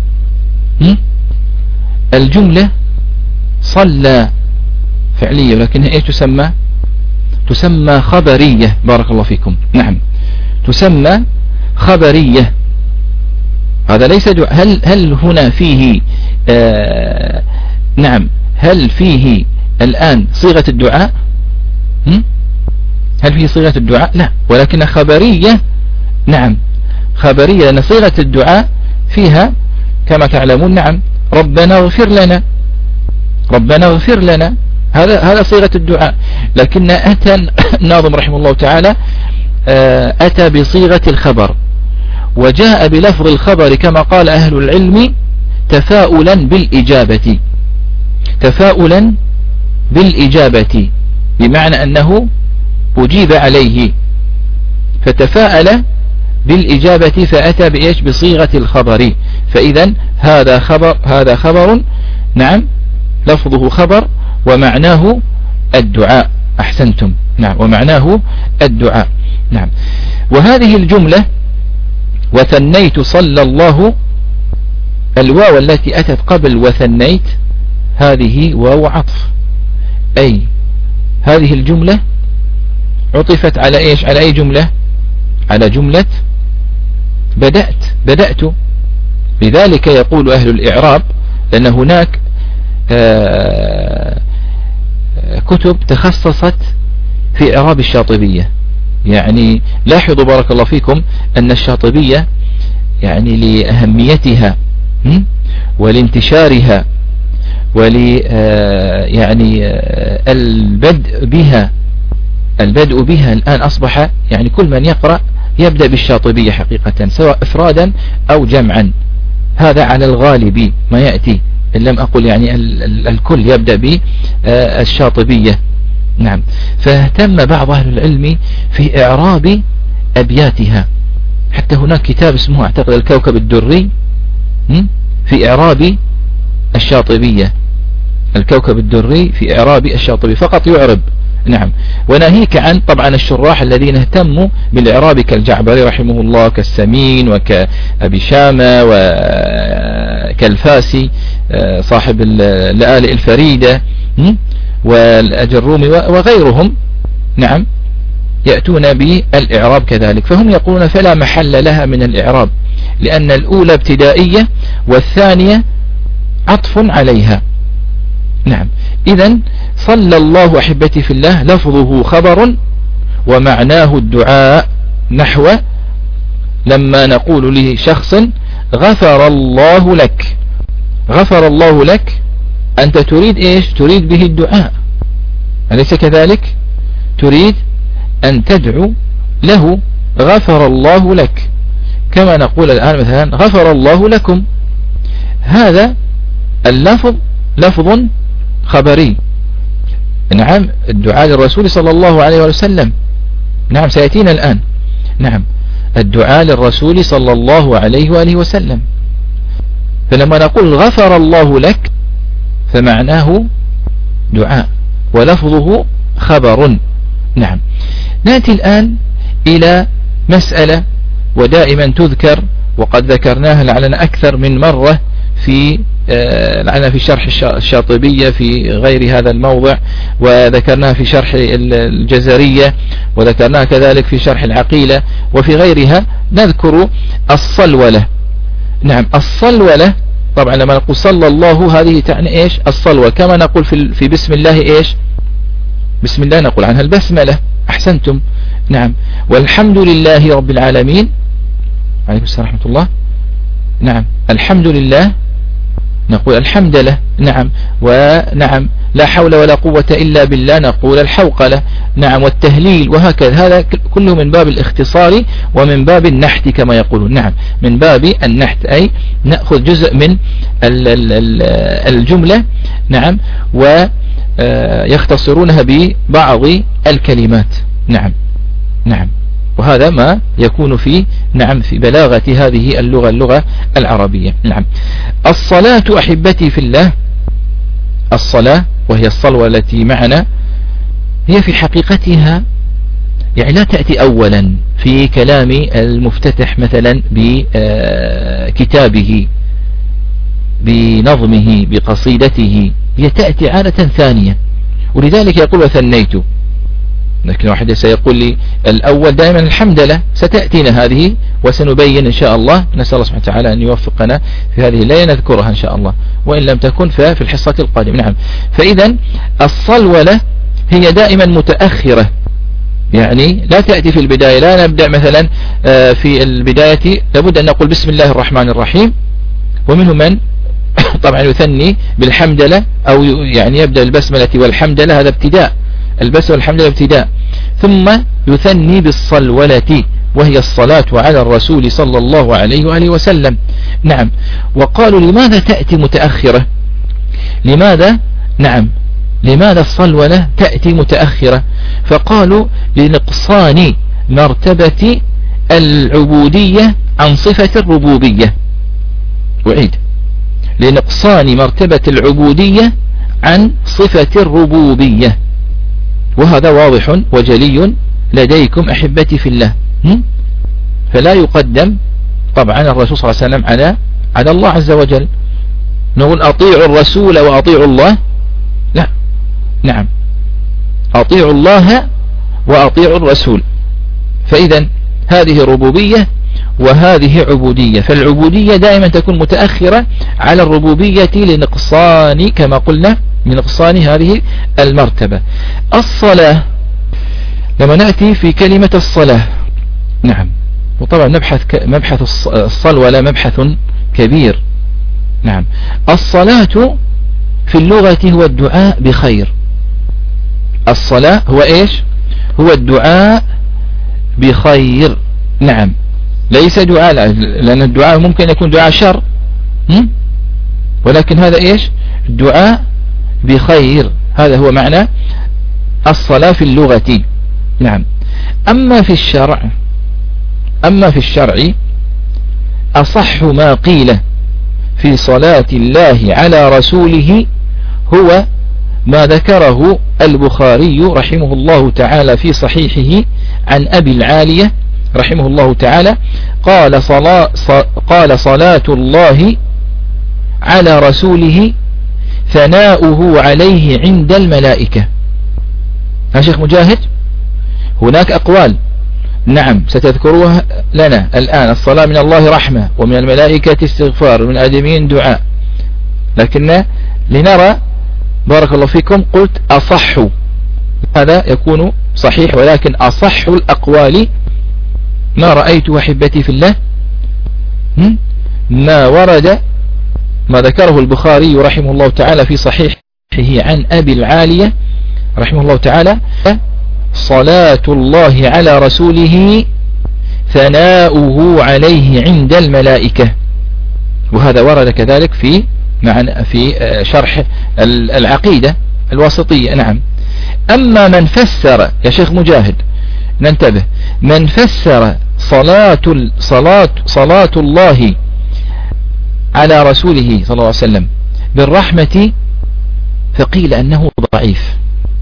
الجملة صلى فعلية، ولكنها إيش تسمى خبرية بارك الله فيكم. نعم تسمى خبرية. هذا ليس هل هنا فيه نعم هل فيه الآن صيغة الدعاء؟ هل فيه صيغة الدعاء؟ لا، ولكن خبرية. نعم خبرية، لأن صيغة الدعاء فيها كما تعلمون نعم ربنا اغفر لنا، ربنا اغفر لنا، هذا صيغة الدعاء. لكن أتى الناظم رحمه الله تعالى أتى بصيغة الخبر، وجاء بلفظ الخبر كما قال أهل العلم تفاؤلا بالإجابة، تفاؤلا بالإجابة بمعنى أنه أجيب عليه، فتفاءل بالإجابة فأتى بإيش بصيغة الخبر. فإذا هذا خبر نعم لفظه خبر ومعناه الدعاء. أحسنتم. نعم، ومعناه الدعاء. نعم. وهذه الجملة وثنيت صلى الله، الواو التي أتت قبل وثنيت هذه واو عطف، أي هذه الجملة عطفت على إيش؟ على أي جملة؟ على جملة بدأت. لذلك يقول أهل الإعراب، لأن هناك كتب تخصصت في إعراب الشاطبية. يعني لاحظوا بارك الله فيكم أن الشاطبية يعني لأهميتها ولانتشارها يعني البدء بها الآن أصبح يعني كل من يقرأ يبدأ بالشاطبية حقيقة، سواء إفرادا أو جمعا. هذا على الغالب ما يأتي، إن لم أقل يعني الكل يبدأ بالشاطبية. نعم. فاهتم بعض أهل العلم في إعراب أبياتها، حتى هناك كتاب اسمه أعتقد الكوكب الدري في إعراب الشاطبية. الكوكب الدري في إعراب الشاطبية فقط يعرب. نعم. وناهيك عن طبعا الشراح الذين اهتموا بالإعراب كالجعبري رحمه الله، كالسمين وكأبي شامة وكالفاسي صاحب اللآلئ الفريدة والأجرومي وغيرهم. نعم. يأتون بالإعراب كذلك، فهم يقولون فلا محل لها من الإعراب، لأن الأولى ابتدائية والثانية عطف عليها. نعم. إذن صلى الله أحبتي في الله لفظه خبر ومعناه الدعاء، نحو لما نقول لشخص غفر الله لك، غفر الله لك، أنت تريد إيش؟ تريد به الدعاء، أليس كذلك؟ تريد أن تدعو له غفر الله لك، كما نقول الآن مثلا غفر الله لكم. هذا اللفظ لفظ خبري. نعم. الدعاء للرسول صلى الله عليه وسلم. نعم، سيأتينا الآن. نعم. الدعاء للرسول صلى الله عليه وآله وسلم. فلما نقول غفر الله لك فمعناه دعاء ولفظه خبر. نعم. نأتي الآن إلى مسألة ودائما تذكر، وقد ذكرناها لعلنا أكثر من مرة لعلنا في شرح الشاطبية في غير هذا الموضع، وذكرناها في شرح الجزرية، وذكرناها كذلك في شرح العقيلة وفي غيرها. نذكر الصلولة. نعم. الصلولة طبعا لما نقول صلى الله هذه تعني إيش؟ الصلوة، كما نقول في بسم الله إيش؟ بسم الله نقول عنها البسملة. أحسنتم. نعم. والحمد لله رب العالمين. عليكم السلام ورحمة الله. نعم. الحمد لله نقول الحمد له. نعم. ونعم لا حول ولا قوة إلا بالله نقول الحوقلة. نعم. والتهليل وهكذا. هذا كله من باب الاختصار ومن باب النحت كما يقولون. نعم. من باب النحت، أي نأخذ جزء من الجملة. نعم. ويختصرونها ببعض الكلمات. نعم. نعم. وهذا ما يكون في في بلاغة هذه اللغة العربية. نعم. الصلاة أحبتي في الله، الصلاة وهي الصلوة التي معنا، هي في حقيقتها يعني لا تأتي أولا في كلام المفتتح مثلا بكتابه بنظمه بقصيدته، هي تأتي عادة ثانية. ولذلك يقول وثنيت. لكن واحد سيقول لي الأول دائما الحمد لله، ستأتينا هذه وسنبين إن شاء الله. نسأل الله سبحانه وتعالى أن يوفقنا في هذه الليلة، نذكرها إن شاء الله، وإن لم تكن ففي الحصة القادمة. نعم. فإذا الصلولة هي دائما متأخرة، يعني لا تأتي في البداية. لا نبدأ مثلا في البداية لابد أن نقول بسم الله الرحمن الرحيم، ومنهم من طبعا يثني بالحمدلة أو يعني يبدأ البسملة والحمدلة، هذا ابتداء. البسملة والحمدلة ابتداء، ثم يثني بالصلولة وهي الصلاة على الرسول صلى الله عليه وآله وسلم. نعم. وقالوا لماذا تأتي متأخرة؟ لماذا؟ نعم. لماذا الصلولة تأتي متأخرة؟ فقالوا لنقصان مرتبة العبودية عن صفة الربوبية. وعيد. لنقصان مرتبة العبودية عن صفة الربوبية. وهذا واضح وجلي لديكم أحبتي في الله. فلا يقدم طبعا الرسول صلى الله عليه وسلم على الله عز وجل. نقول أطيعوا الرسول وأطيعوا الله؟ لا، نعم، أطيعوا الله وأطيعوا الرسول. فإذا هذه ربوبية وهذه عبودية، فالعبودية دائما تكون متأخرة على الربوبية لنقصان كما قلنا لنقصان هذه المرتبة. الصلاة، لما نأتي في كلمة الصلاة، نعم، وطبعا مبحث الصلوة لا مبحث كبير. نعم، الصلاة في اللغة هو الدعاء بخير. الصلاة هو إيش؟ هو الدعاء بخير. نعم، ليس دعاء، لأن الدعاء ممكن يكون دعاء شر، ولكن هذا إيش؟ الدعاء بخير. هذا هو معنى الصلاة في اللغة. نعم. أما في الشرع أصح ما قيل في صلاة الله على رسوله هو ما ذكره البخاري رحمه الله تعالى في صحيحه عن أبي العالية رحمه الله تعالى قال صلاة الله على رسوله ثناؤه عليه عند الملائكة. ها شيخ مجاهد، هناك أقوال، نعم، ستذكروها لنا الآن. الصلاة من الله رحمة، ومن الملائكة استغفار، ومن الآدمين دعاء، لكن لنرى بارك الله فيكم قلت أصح، هذا يكون صحيح، ولكن أصح الأقوال ما رأيت أحبتي في الله ما ورد ما ذكره البخاري رحمه الله تعالى في صحيحه عن أبي العالية رحمه الله تعالى صلاة الله على رسوله ثناؤه عليه عند الملائكة. وهذا ورد كذلك في شرح العقيدة الواسطية. نعم. أما من فسر يا شيخ مجاهد، ننتبه، من فسر صلاة الله على رسوله صلى الله عليه وسلم بالرحمة فقيل أنه ضعيف.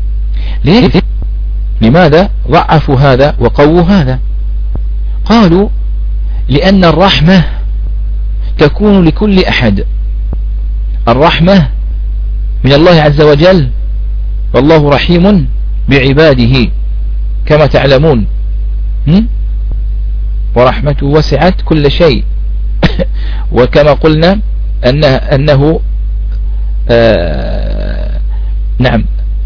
لماذا ضعفوا هذا وقووا هذا؟ قالوا لأن الرحمة تكون لكل أحد. الرحمة من الله عز وجل، والله رحيم بعباده كما تعلمون، ورحمته وسعت كل شيء. وكما قلنا أنه نعم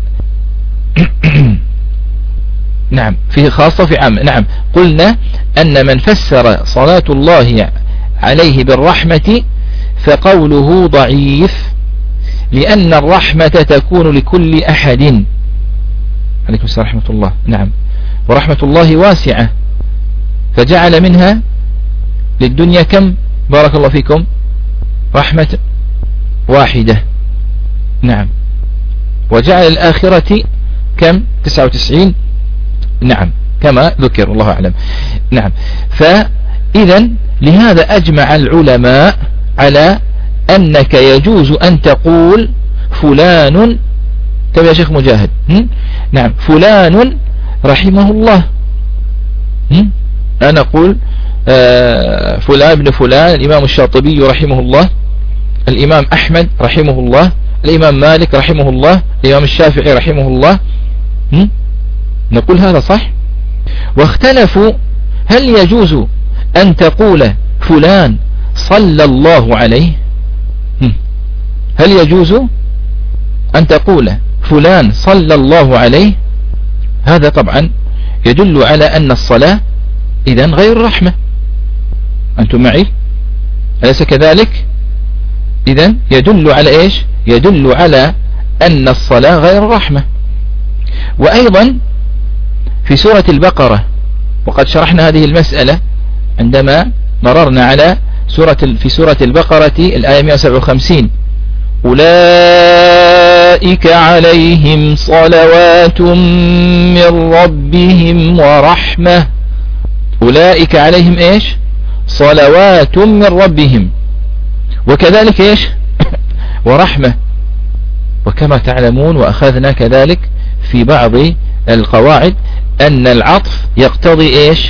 نعم فيه خاصة في عام. نعم، قلنا أن من فسر صلاة الله عليه بالرحمة فقوله ضعيف، لأن الرحمة تكون لكل أحد. عليكم السلام ورحمة الله. نعم، ورحمة الله واسعة، فجعل منها للدنيا كم بارك الله فيكم؟ رحمة واحدة. نعم، وجعل الآخرة كم؟ 99. نعم، كما ذكر الله أعلم. نعم، فإذا لهذا أجمع العلماء على أنك يجوز أن تقول فلان، تبع يا شيخ مجاهد، نعم، فلان رحمه الله. أنا أقول فلان ابن فلان، الإمام الشاطبي رحمه الله، الإمام أحمد رحمه الله، الإمام مالك رحمه الله، الإمام الشافعي رحمه الله. نقول هذا صح. واختلفوا هل يجوز أن تقول فلان صلى الله عليه؟ هل يجوز أن تقول فلان صلى الله عليه؟ هذا طبعا يدل على أن الصلاة إذن غير رحمة. أنتم معي؟ أليس كذلك؟ إذن يدل على إيش؟ يدل على أن الصلاة غير رحمة. وأيضا في سورة البقرة، وقد شرحنا هذه المسألة عندما مررنا على في سورة البقرة الآية 157: أولئك عليهم صلوات من ربهم ورحمة. أولئك عليهم إيش؟ صلوات من ربهم، وكذلك إيش؟ ورحمة. وكما تعلمون وأخذنا كذلك في بعض القواعد أن العطف يقتضي إيش؟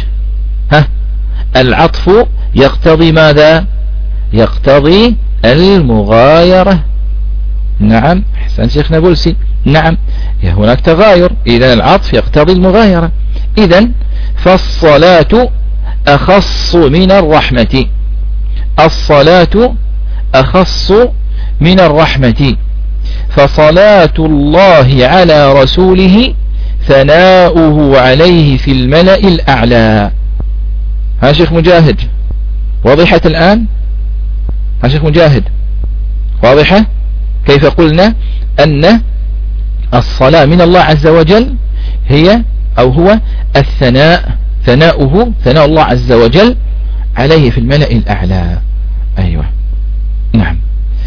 العطف يقتضي ماذا؟ يقتضي المغايرة. نعم، أحسن شيخنا بولسي. نعم، هناك تغاير، إذن العطف يقتضي المغايرة. إذن فالصلاة أخص من الرحمة، الصلاة أخص من الرحمة، فصلاة الله على رسوله ثناؤه عليه في الملأ الأعلى. ها شيخ مجاهد واضحة الآن؟ ها شيخ مجاهد واضحة؟ كيف قلنا أن الصلاة من الله عز وجل هي أو هو الثناء، ثناؤه ثناء الله عز وجل عليه في الملأ الأعلى. أيوة نعم.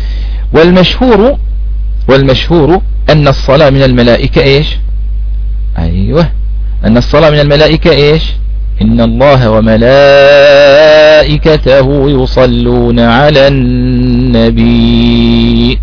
والمشهور أن الصلاة من الملائكة إيش؟ أيوة، أن الصلاة من الملائكة إيش؟ إن الله وملائكته يصلون على النبي.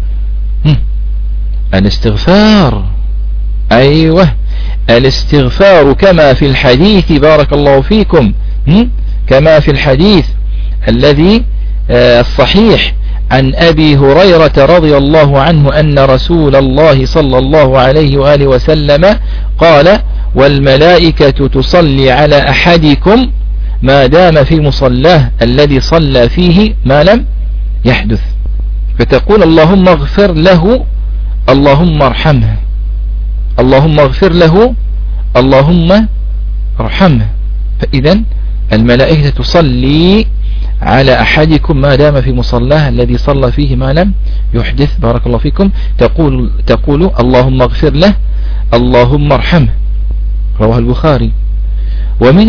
الاستغفار، أيوة الاستغفار كما في الحديث، بارك الله فيكم، كما في الحديث الذي الصحيح عن أبي هريرة رضي الله عنه أن رسول الله صلى الله عليه وآله وسلم قال: والملائكة تصلي على أحدكم ما دام في مصلاه الذي صلى فيه ما لم يحدث، فتقول: اللهم اغفر له، اللهم ارحمه، اللهم اغفر له، اللهم ارحمه. فإذا الملائكة تصلي على أحدكم ما دام في مصلاه الذي صلى فيه ما لم يحدث، بارك الله فيكم، تقول اللهم اغفر له، اللهم ارحمه. رواه البخاري. ومن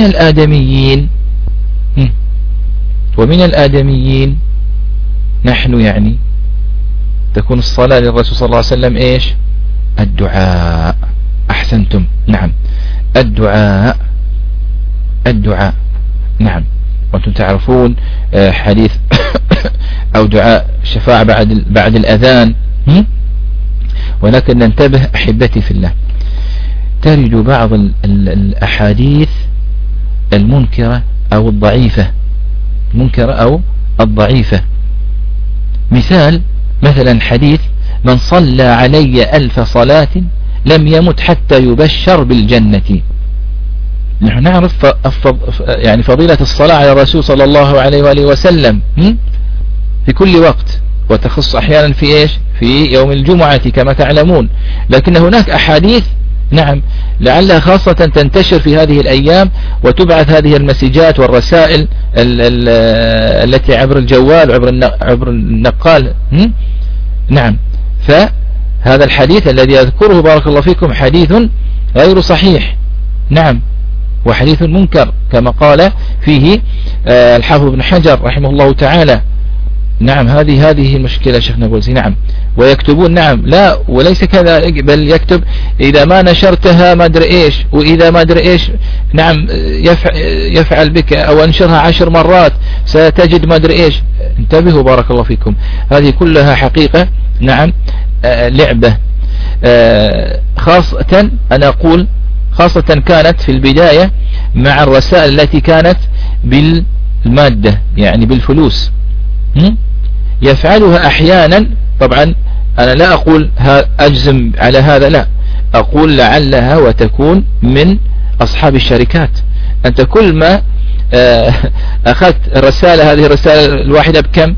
الآدميين نحن يعني تكون الصلاة للرسول صلى الله عليه وسلم إيش؟ الدعاء. أحسنتم، نعم، الدعاء نعم. وأنتم تعرفون حديث أو دعاء شفاعة بعد الأذان. ولكن ننتبه أحبتي في الله، ترد بعض الأحاديث المنكرة أو الضعيفة، المنكرة أو الضعيفة. مثلا حديث: من صلى علي 1000 صلاة لم يمت حتى يبشر بالجنة. نحن نعرف يعني فضيلة الصلاة على الرسول صلى الله عليه وآله وسلم في كل وقت، وتخص أحيانا في إيش؟ في يوم الجمعة كما تعلمون. لكن هناك أحاديث نعم لعلها خاصة تنتشر في هذه الأيام، وتبعث هذه المسجات والرسائل التي عبر الجوال عبر النقال. نعم، فهذا الحديث الذي يذكره بارك الله فيكم حديث غير صحيح، نعم، وحديث منكر كما قال فيه الحافظ بن حجر رحمه الله تعالى. نعم، هذه المشكلة شيخنا بولسي. نعم، ويكتبون نعم لا وليس كذا، بل يكتب إذا ما نشرتها ما أدري إيش، وإذا ما أدري إيش، نعم يفعل بك، أو أنشرها 10 مرات ستجد ما أدري إيش. انتبهوا بارك الله فيكم، هذه كلها حقيقة نعم لعبة. خاصة أنا أقول خاصة كانت في البداية مع الرسائل التي كانت بالمادة يعني بالفلوس، يفعلها أحيانا. طبعا أنا لا أقول أجزم على هذا، لا أقول لعلها وتكون من أصحاب الشركات. أنت كل ما أخذت الرسالة، هذه الرسالة الواحدة بكم؟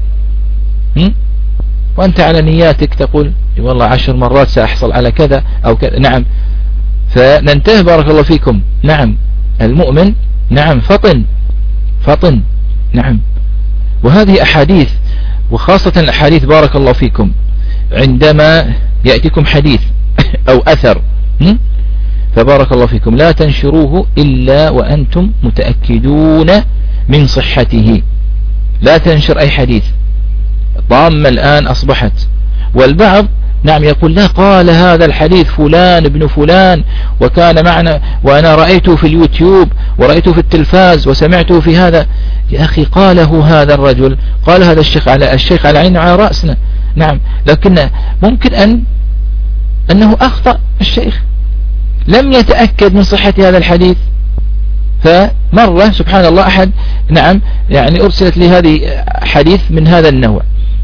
وأنت على نياتك تقول والله 10 مرات سأحصل على كذا أو كذا. نعم، فننتهي بارك الله فيكم. نعم، المؤمن نعم فطن نعم. وهذه أحاديث، وخاصة الأحاديث بارك الله فيكم عندما يأتيكم حديث أو أثر فبارك الله فيكم لا تنشروه إلا وأنتم متأكدون من صحته. لا تنشر أي حديث، ضامة الآن أصبحت. والبعض نعم يقول لا، قال هذا الحديث فلان ابن فلان وكان معنا، وأنا رأيته في اليوتيوب ورأيته في التلفاز وسمعته في هذا. يا أخي قاله هذا الرجل، قال هذا الشيخ على عين وعلى رأسنا. نعم، لكن ممكن أنه أخطأ الشيخ، لم يتأكد من صحة هذا الحديث، فمرة سبحان الله أحد نعم يعني أرسلت لي هذه حديث من هذا النوع،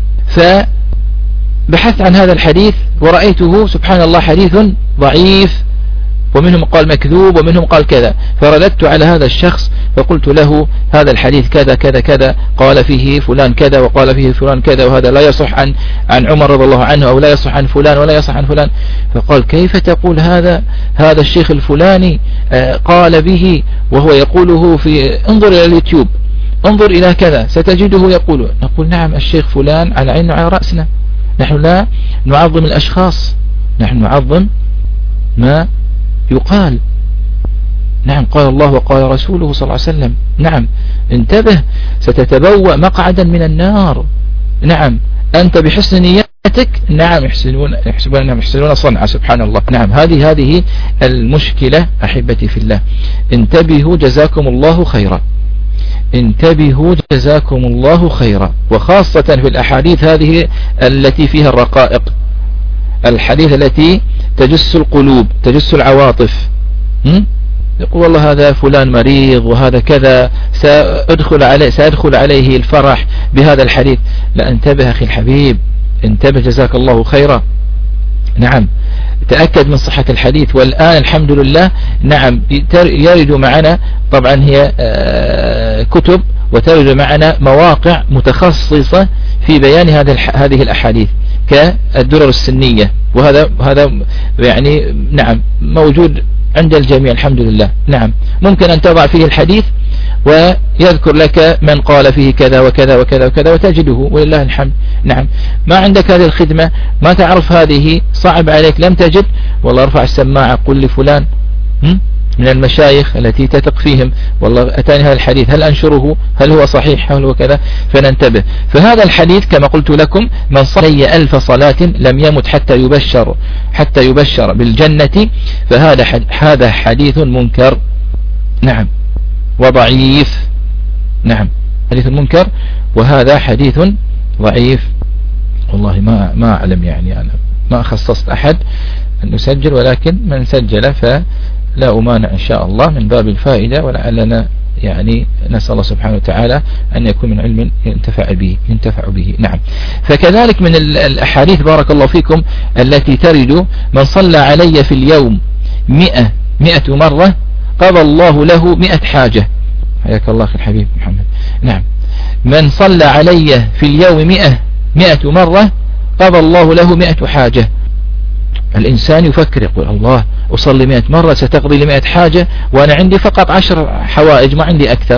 فبحثت عن هذا الحديث ورأيته سبحان الله حديث ضعيف، ومنهم قال مكذوب ومنهم قال كذا، فرددت على هذا الشخص فقلت له هذا الحديث كذا كذا كذا، قال فيه فلان كذا وقال فيه فلان كذا، وهذا لا يصح عن عمر رضي الله عنه، أو لا يصح عن فلان ولا يصح عن فلان. فقال كيف تقول هذا الشيخ الفلاني قال به وهو يقوله انظر إلى اليوتيوب، انظر إلى كذا ستجده يقول. نقول نعم الشيخ فلان على عيننا وعلى رأسنا، نحن لا نعظم الأشخاص، نحن نعظم ما يقال. نعم قال الله وقال رسوله صلى الله عليه وسلم. نعم انتبه ستتبوأ مقعدا من النار. نعم أنت بحسن نيتك نعم يحسبون أنهم يحسنون صنعا سبحان الله. نعم هذه المشكلة أحبتي في الله. انتبهوا جزاكم الله خيرا، انتبهوا جزاكم الله خيرا، وخاصة في الأحاديث هذه التي فيها الرقائق، الحديث التي تجس القلوب تجس العواطف. يقول والله هذا فلان مريض وهذا كذا، سأدخل عليه الفرح بهذا الحديث. لا انتبه أخي الحبيب، انتبه جزاك الله خيرا. نعم تأكد من صحة الحديث. والآن الحمد لله نعم يرد معنا طبعا هي كتب، وترد معنا مواقع متخصصة في بيان هذه الأحاديث كالدرر السنية، وهذا يعني نعم موجود عند الجميع الحمد لله. نعم ممكن أن تضع فيه الحديث ويذكر لك من قال فيه كذا وكذا وكذا وكذا وتجده ولله الحمد. نعم ما عندك هذه الخدمة، ما تعرف هذه، صعب عليك، لم تجد، والله ارفع السماعة قل لفلان من المشايخ التي تثق فيهم والله أتاني هذا الحديث، هل أنشره، هل هو صحيح، هل هو كذا، فننتبه. فهذا الحديث كما قلت لكم من صلى 1000 صلاة لم يمت حتى يبشر بالجنة، فهذا حديث منكر. نعم وضعيف. نعم حديث منكر وهذا حديث ضعيف. والله ما أعلم، يعني أنا ما خصصت أحد أن نسجل، ولكن من سجل فلا أمانع إن شاء الله من باب الفائدة، ولعلنا يعني نسأل الله سبحانه وتعالى أن يكون من علم ينتفع به. نعم فكذلك من الأحاديث بارك الله فيكم التي ترد من صلى علي في اليوم 100 مرة قضى الله له 100 حاجة. حياك الله أخي الحبيب محمد. نعم من صلى علي في اليوم 100 مرة قضى الله له 100 حاجة. الإنسان يفكر يقول الله أصلي 100 مرة ستقضي لي 100 حاجة وأنا عندي فقط 10 حوائج ما عندي أكثر.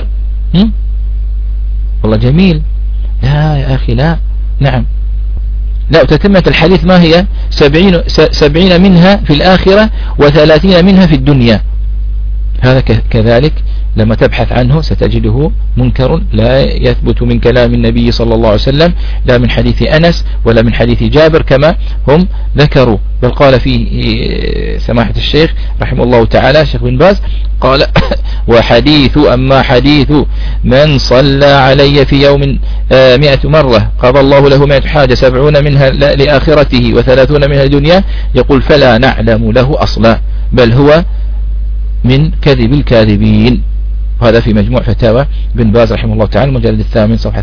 والله جميل. لا يا أخي لا. نعم لا، تتمة الحديث ما هي 70 منها في الآخرة و30 منها في الدنيا. هذا كذلك لما تبحث عنه ستجده منكر، لا يثبت من كلام النبي صلى الله عليه وسلم، لا من حديث أنس ولا من حديث جابر كما هم ذكروا، بل قال فيه سماحة الشيخ رحمه الله تعالى الشيخ بن باز قال أما حديث من صلى علي في يوم 100 مرة قضى الله له 100 حاجة 70 منها لآخرته و30 منها الدنيا، يقول فلا نعلم له أصلا، بل هو من كذب الكاذبين. هذا في مجموع فتاوى بن باز رحمه الله تعالى المجلد 8 صفحة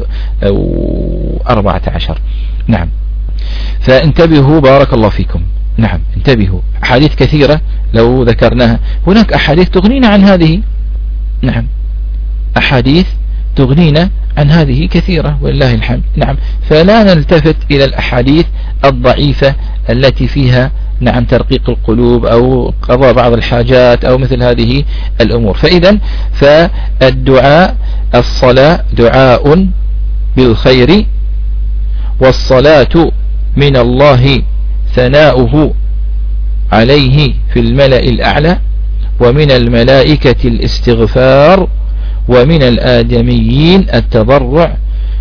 314. نعم فانتبهوا بارك الله فيكم. نعم انتبهوا، أحاديث كثيرة لو ذكرناها، هناك أحاديث تغنينا عن هذه. نعم أحاديث تغنينا عن هذه كثيرة ولله الحمد. نعم فلا نلتفت إلى الأحاديث الضعيفة التي فيها نعم ترقيق القلوب أو قضاء بعض الحاجات أو مثل هذه الأمور. فإذا فالدعاء الصلاة دعاء بالخير، والصلاة من الله ثناؤه عليه في الملأ الأعلى، ومن الملائكة الاستغفار، ومن الآدميين التضرع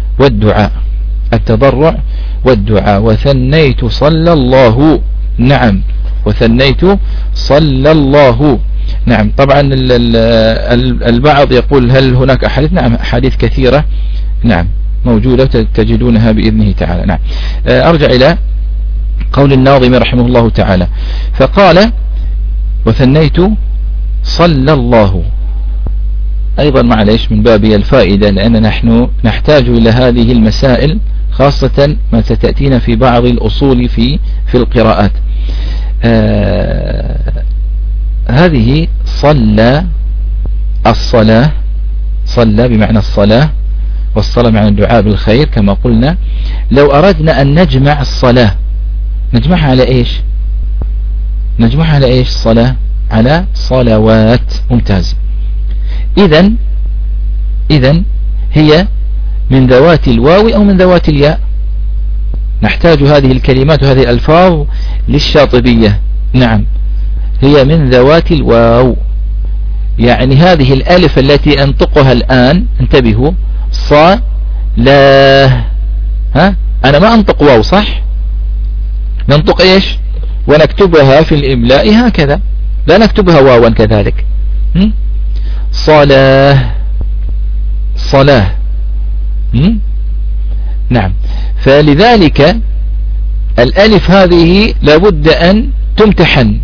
والدعاء. وثنيت صلى الله. نعم وثنيت صلى الله. نعم طبعا البعض يقول هل هناك أحاديث؟ نعم أحاديث كثيرة نعم موجودة تجدونها بإذنه تعالى. نعم أرجع إلى قول الناظم رحمه الله تعالى، فقال وثنيت صلى الله أيضا معليش من باب الفائدة، لأن نحن نحتاج إلى هذه المسائل خاصة ما ستأتينا في بعض الأصول في القراءات. هذه صلى، الصلاة، صلى بمعنى الصلاة، والصلاة معنى الدعاء بالخير كما قلنا. لو أردنا أن نجمع الصلاة نجمعها على إيش؟ نجمعها على إيش الصلاة؟ على صلوات. ممتاز. إذن هي من ذوات الواو أو من ذوات الياء؟ نحتاج هذه الكلمات وهذه الألفاظ للشاطبية. نعم، هي من ذوات الواو، يعني هذه الألف التي أنطقها الآن، انتبهوا، صلاة، ها أنا ما أنطق واو صح؟ ننطق إيش؟ ونكتبها في الإملاء هكذا، لا نكتبها واوا كذلك. صلاة، صلاة. نعم، فلذلك الألف هذه لابد أن تمتحن،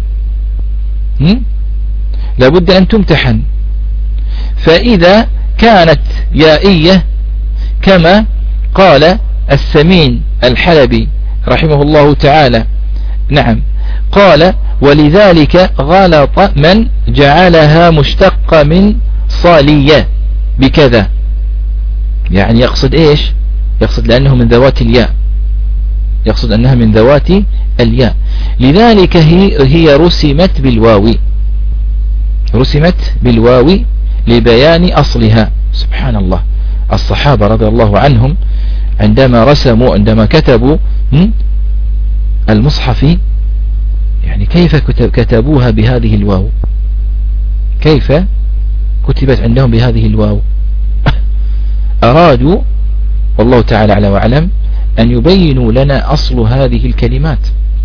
لابد أن تمتحن. فإذا كانت يائية كما قال السمين الحلبي رحمه الله تعالى، نعم، قال ولذلك غلط من جعلها مشتقة من صالية بكذا، يعني يقصد إيش؟ يقصد لأنه من ذوات الياء، يقصد أنها من ذوات الياء، لذلك هي رسمت بالواو، رسمت بالواو لبيان أصلها. سبحان الله، الصحابة رضي الله عنهم عندما كتبوا المصحف، يعني كيف كتبوها بهذه الواو؟ كيف كتبت عندهم بهذه الواو؟ أرادوا والله تعالى أعلى وأعلم أن يبينوا لنا أصل هذه الكلمات،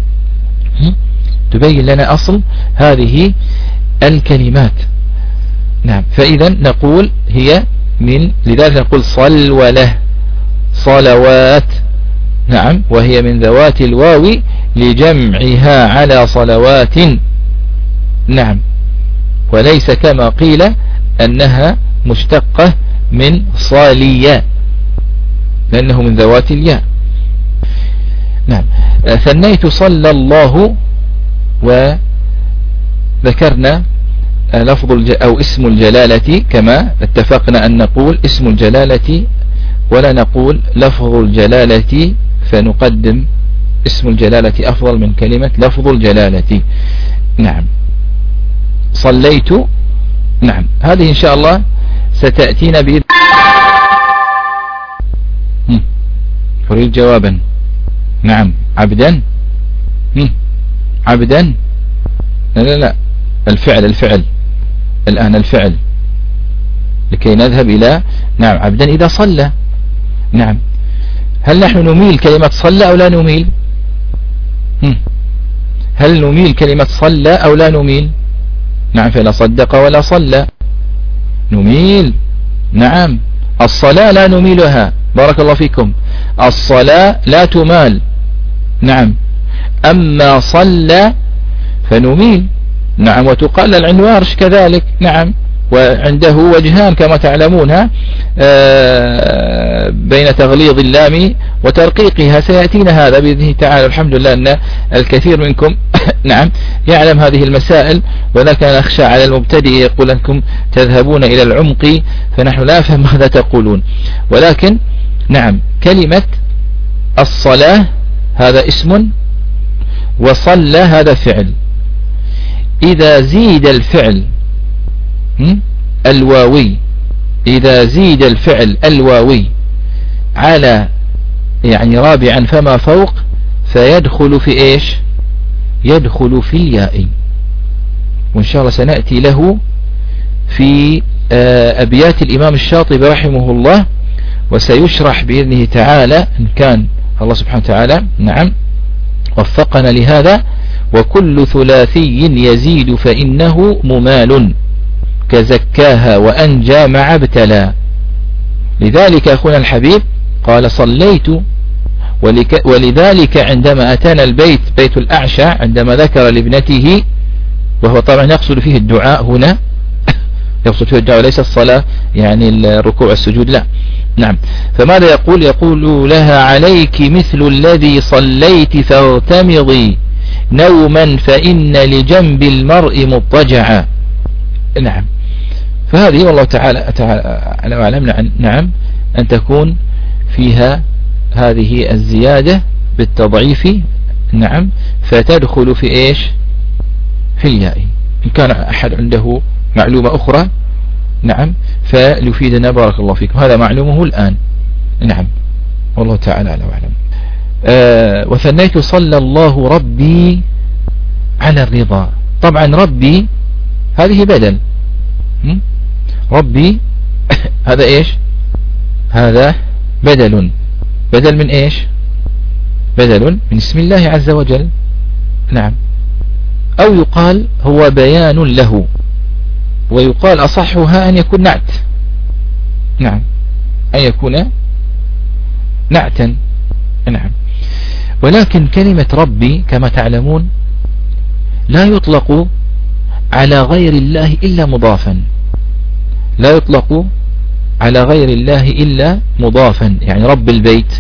تبين لنا أصل هذه الكلمات. نعم، فإذا نقول هي من، لذلك نقول صلوله، صلوات، نعم، وهي من ذوات الواو لجمعها على صلوات. نعم، وليس كما قيل أنها مشتقة من صالية، لأنه من ذوات الياء. نعم، ثنيت صلى الله، وذكرنا لفظ أو اسم الجلالة، كما اتفقنا أن نقول اسم الجلالة ولا نقول لفظ الجلالة، فنقدم اسم الجلالة أفضل من كلمة لفظ الجلالة. نعم، صليت، نعم، هذه إن شاء الله ستأتينا بإذن. أريد جوابا. نعم، عبدا، عبدا، لا الفعل الآن الفعل، لكي نذهب إلى، نعم، عبدا إذا صلى. نعم، هل نحن نميل كلمة صلى أو لا نميل؟ هل نميل كلمة صلى أو لا نميل؟ نعم، فلا صدق ولا صلى نميل. نعم، الصلاة لا نميلها، بارك الله فيكم، الصلاة لا تمال. نعم، أما صلى فنميل. نعم، وتقال العنوارش كذلك. نعم، وعنده وجهان كما تعلمونها بين تغليظ اللام وترقيقها، سيأتينا هذا بإذنه تعالى. الحمد لله أن الكثير منكم نعم يعلم هذه المسائل، ولكن أخشى على المبتدئ يقول أنكم تذهبون إلى العمق، فنحن لا نفهم ماذا تقولون. ولكن نعم، كلمة الصلاة هذا اسم، وصلى هذا فعل. إذا زيد الفعل الواوي، إذا زيد الفعل الواوي على يعني رابعا فما فوق، فيدخل في إيش؟ يدخل في الياء، وإن شاء الله سنأتي له في أبيات الإمام الشاطبي رحمه الله، وسيشرح بإذنه تعالى إن كان الله سبحانه وتعالى نعم وفقنا لهذا. وكل ثلاثي يزيد فإنه ممال، كزكاها وأنجى مع ابتلى. لذلك أخونا الحبيب قال صليت، ولذلك عندما أتانا البيت بيت الأعشى عندما ذكر لابنته وهو طبعا يقصد فيه الدعاء هنا يقصد فيه الدعاء وليس الصلاة يعني الركوع والسجود، لا. نعم. فماذا يقول لها عليك مثل الذي صليت فاغتمضي نوما فإن لجنب المرء مضطجعا. نعم. فهذه والله تعالى أعلم نعم أن تكون فيها هذه الزيادة بالتضعيف، نعم، فتدخل في إيش؟ في الياء. إن كان أحد عنده معلومة أخرى نعم فليفيدنا بارك الله فيكم. هذا معلومه الآن. نعم والله تعالى أعلم. وثنيت صلى الله ربي على الرضا. طبعا ربي هذه بدل، ربي هذا إيش؟ هذا بدل من إيش؟ بدل من اسم الله عز وجل. نعم. أو يقال هو بيان له، ويقال أصحها أن يكون نعت. نعم، أن يكون نعتا. نعم. ولكن كلمة ربي كما تعلمون لا يطلق على غير الله إلا مضافا، لا يطلق على غير الله إلا مضافا. يعني رب البيت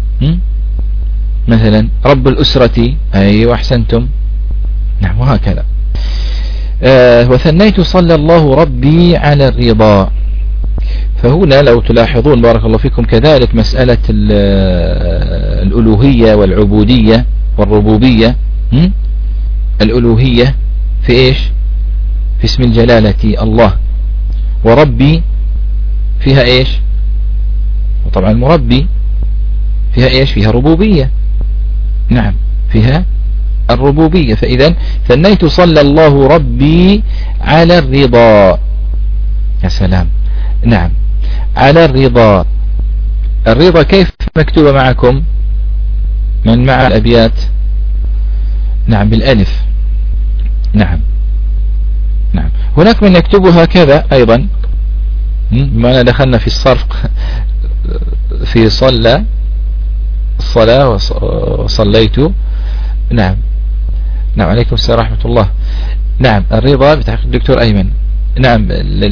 مثلا، رب الأسرة، أيوة أحسنتم. نعم. وهكذا. وثنيت صلى الله ربي على الرضا. فهنا لو تلاحظون بارك الله فيكم كذلك مسألة الألوهية والعبودية والربوبية. الألوهية في إيش؟ في اسم الجلالة الله، وربي فيها إيش؟ وطبعا المربي فيها إيش؟ فيها ربوبية. نعم، فيها الربوبية. فإذا ثنيت صلى الله ربي على الرضا. يا سلام. نعم، على الرضا. الرضا كيف مكتوبة معكم؟ من مع الأبيات؟ نعم، بالألف. نعم. نعم. هناك من يكتبها كذا أيضا، بما دخلنا في الصرف في صلى الصلاة وصليت. نعم. نعم، عليكم السلام ورحمة الله. نعم، الرضا بتحقيق الدكتور أيمن. نعم،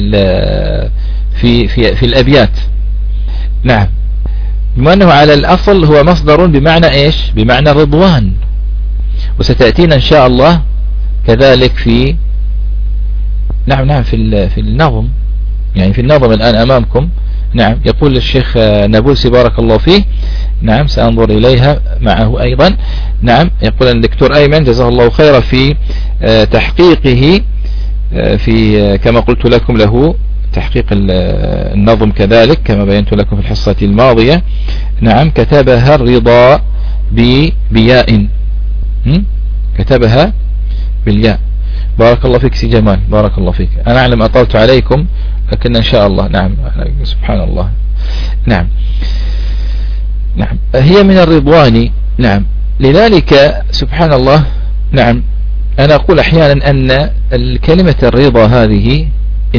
في الأبيات. نعم، بما أنه على الأصل هو مصدر بمعنى إيش؟ بمعنى رضوان. وستأتينا إن شاء الله كذلك في نعم في النظم، يعني في النظم الآن أمامكم. نعم، يقول الشيخ نابلسي بارك الله فيه. نعم، سأنظر إليها معه أيضا. نعم، يقول الدكتور أيمن جزاه الله خيرا في تحقيقه في كما قلت لكم له تحقيق النظم كذلك كما بينت لكم في الحصة الماضية. نعم، كتبها الرضا بياء، كتبها بالياء. بارك الله فيك سي جمال، بارك الله فيك. أنا أعلم أطلت عليكم لكن إن شاء الله. نعم، سبحان الله. نعم. نعم، هي من الرضوان. نعم، لذلك سبحان الله. نعم، أنا أقول أحيانا أن الكلمة الرضا هذه إن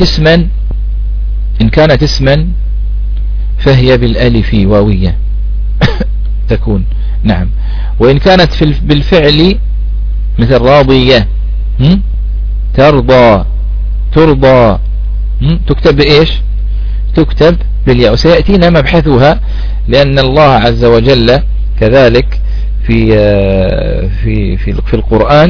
كانت اسما فهي بالألف واوية تكون. نعم، وإن كانت بالفعل مثل راضية، ترضى، تكتب بإيش؟ تكتب بالياء. وسيأتينا مبحثها، لأن الله عز وجل كذلك في القرآن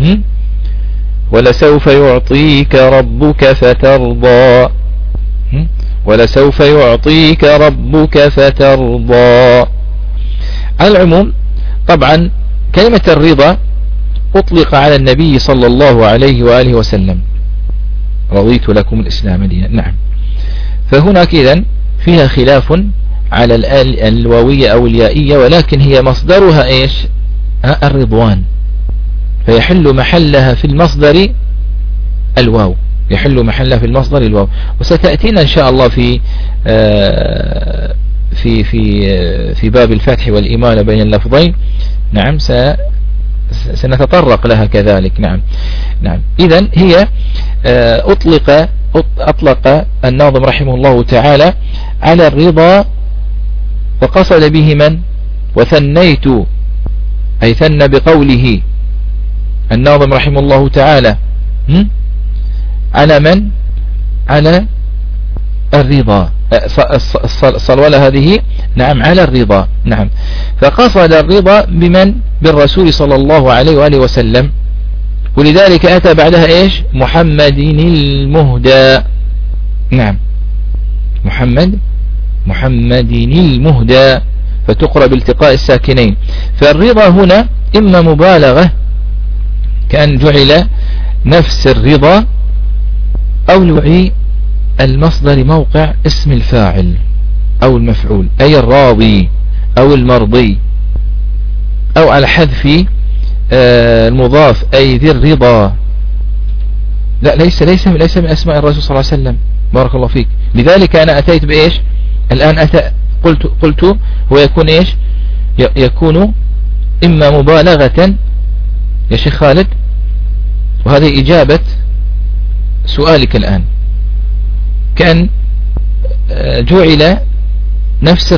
ولسوف يعطيك ربك فترضى، ولسوف يعطيك ربك فترضى. على العموم طبعا كلمة الرضا أطلق على النبي صلى الله عليه وآله وسلم، رضيت لكم الإسلام دينا. نعم، فهناك إذن فيها خلاف على الواوية أو اليائية، ولكن هي مصدرها إيش؟ الرضوان، فيحل محلها في المصدر الواو، يحل محلها في المصدر الواو. وستأتينا إن شاء الله في باب الفتح والإمالة بين اللفظين. نعم، سنتطرق لها كذلك. نعم. نعم، إذن هي أطلق الناظم رحمه الله تعالى على الرضا، وقصد به من؟ وثنيت، أي ثنى بقوله الناظم رحمه الله تعالى على من؟ على الرضا. الصلولة هذه نعم على الرضا. نعم. فقصد الرضا بمن؟ بالرسول صلى الله عليه وآله وسلم. ولذلك أتى بعدها إيش؟ محمد المهدى. نعم، محمد المهدى، فتقرأ بالتقاء الساكنين. فالرضا هنا إما مبالغة كأن جعل نفس الرضا، أو يعي المصدر موقع اسم الفاعل أو المفعول، أي الراضي أو المرضي، أو على حذف المضاف أي ذي الرضا. لا، ليس من أسماء الرسول صلى الله عليه وسلم. بارك الله فيك. لذلك أنا أتيت بإيش الآن؟ قلت هو يكون إيش؟ يكون إما مبالغة يا شيخ خالد، وهذه إجابة سؤالك الآن، كان جعل نفس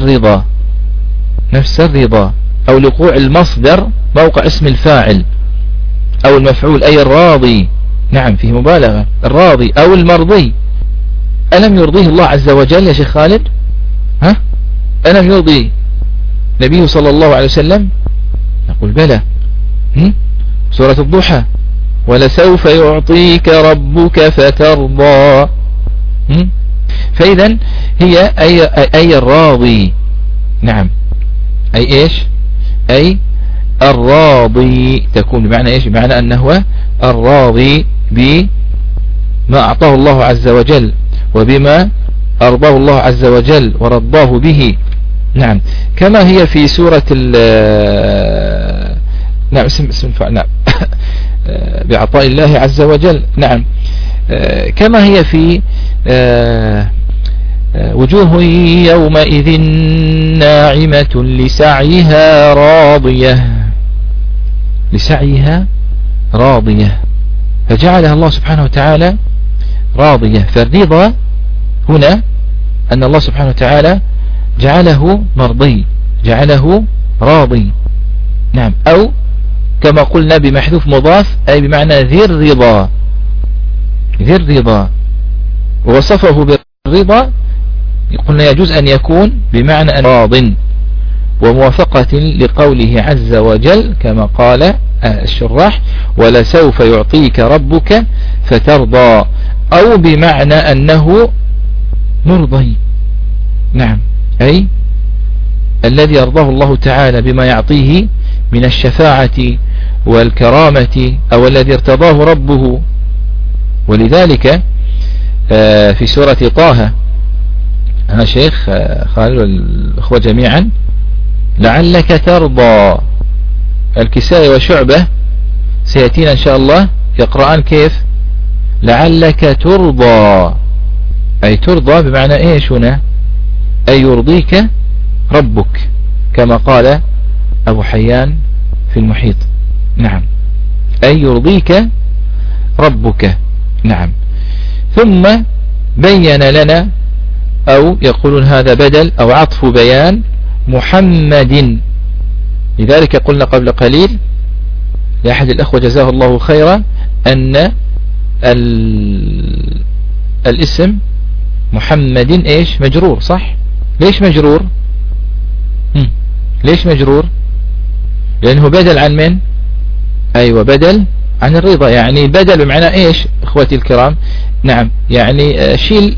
الرضا أو لقوع المصدر موقع اسم الفاعل أو المفعول، أي الراضي. نعم، فيه مبالغة. الراضي أو المرضي. ألم يرضيه الله عز وجل يا شيخ خالد؟ ألم يرضي نبيه صلى الله عليه وسلم؟ نقول بلى. سورة الضحى: ولسوف يعطيك ربك فترضى. فإذا هي أي الراضي. نعم، أي إيش؟ أي الراضي. تكون بمعنى إيش؟ بمعنى أنه الراضي بما أعطاه الله عز وجل، وبما أرضاه الله عز وجل ورضاه به. نعم، كما هي في سورة نعم اسم نعم بعطاء الله عز وجل. نعم، كما هي في وجوه يومئذ ناعمة لسعيها راضية، فجعلها الله سبحانه وتعالى راضية. فالرضا هنا أن الله سبحانه وتعالى جعله مرضي، جعله راضي. نعم، أو كما قلنا بمحذوف مضاف، أي بمعنى ذي الرضا، ووصفه بالرضا قلنا يجوز أن يكون بمعنى راض، وموافقة لقوله عز وجل كما قال الشراح: ولسوف يعطيك ربك فترضى، أو بمعنى أنه مرضي. نعم، أي الذي يرضاه الله تعالى بما يعطيه من الشفاعة والكرامة، أو الذي ارتضاه ربه. ولذلك في سورة طه، أنا شيخ خالد والأخوة جميعا: لعلك ترضى. الكسائي وشعبة سيأتينا إن شاء الله يقرآن كيف؟ لعلك ترضى، أي ترضى بمعنى إيش هنا؟ أي يرضيك ربك، كما قال أبو حيان في المحيط. نعم، أي يرضيك ربك. نعم. ثم بين لنا، أو يقولون هذا بدل أو عطف بيان محمد. لذلك قلنا قبل قليل لأحد الأخوة جزاه الله خيرا أن الاسم محمد إيش؟ مجرور، صح؟ ليش مجرور؟ ليش مجرور؟ لأنه بدل عن من؟ أيوة، بدل عن الرضا. يعني بدل بمعنى إيش إخوتي الكرام؟ نعم، يعني شيل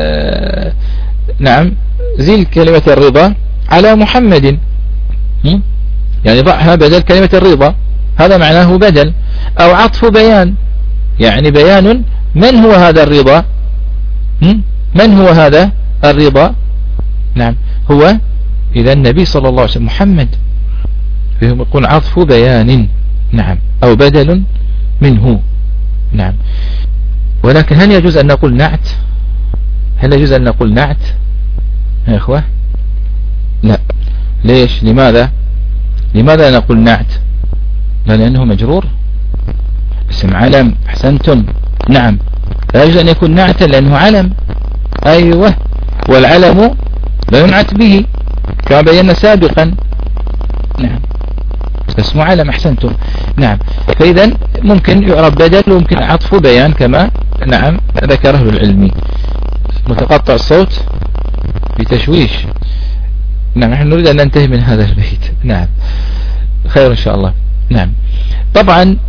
نعم زيل كلمة الرضا على محمد، يعني ضعها بدل كلمة الرضا، هذا معناه بدل. أو عطف بيان، يعني بيان من هو هذا الرضا؟ من هو هذا الرضا؟ نعم، هو إذا النبي صلى الله عليه وسلم محمد، يكون عطف بيان. نعم، أو بدل منه. نعم. ولكن هل يجوز أن نقول نعت؟ هل يجوز أن نقول نعت يا إخوة؟ لا. ليش؟ لماذا نقول نعت؟ لأنه مجرور، اسم علم. أحسنتم. نعم، لا يجوز أن يكون نعتا لأنه علم. أيوة، والعلم لا ينعت به كما بينا سابقا. نعم. بس معلم أحسنتم. نعم، فإذا ممكن يعرب بدل وممكن عطف بيان كما نعم ذكره العلمي. متقطع الصوت بتشويش. نعم، نحن نريد أن ننتهي من هذا البيت. نعم، خير إن شاء الله. نعم، طبعا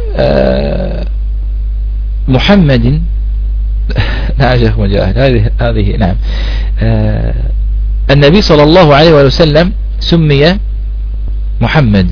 محمد لا شيخ مجاهد، هذه نعم. النبي صلى الله عليه وسلم سمي محمد،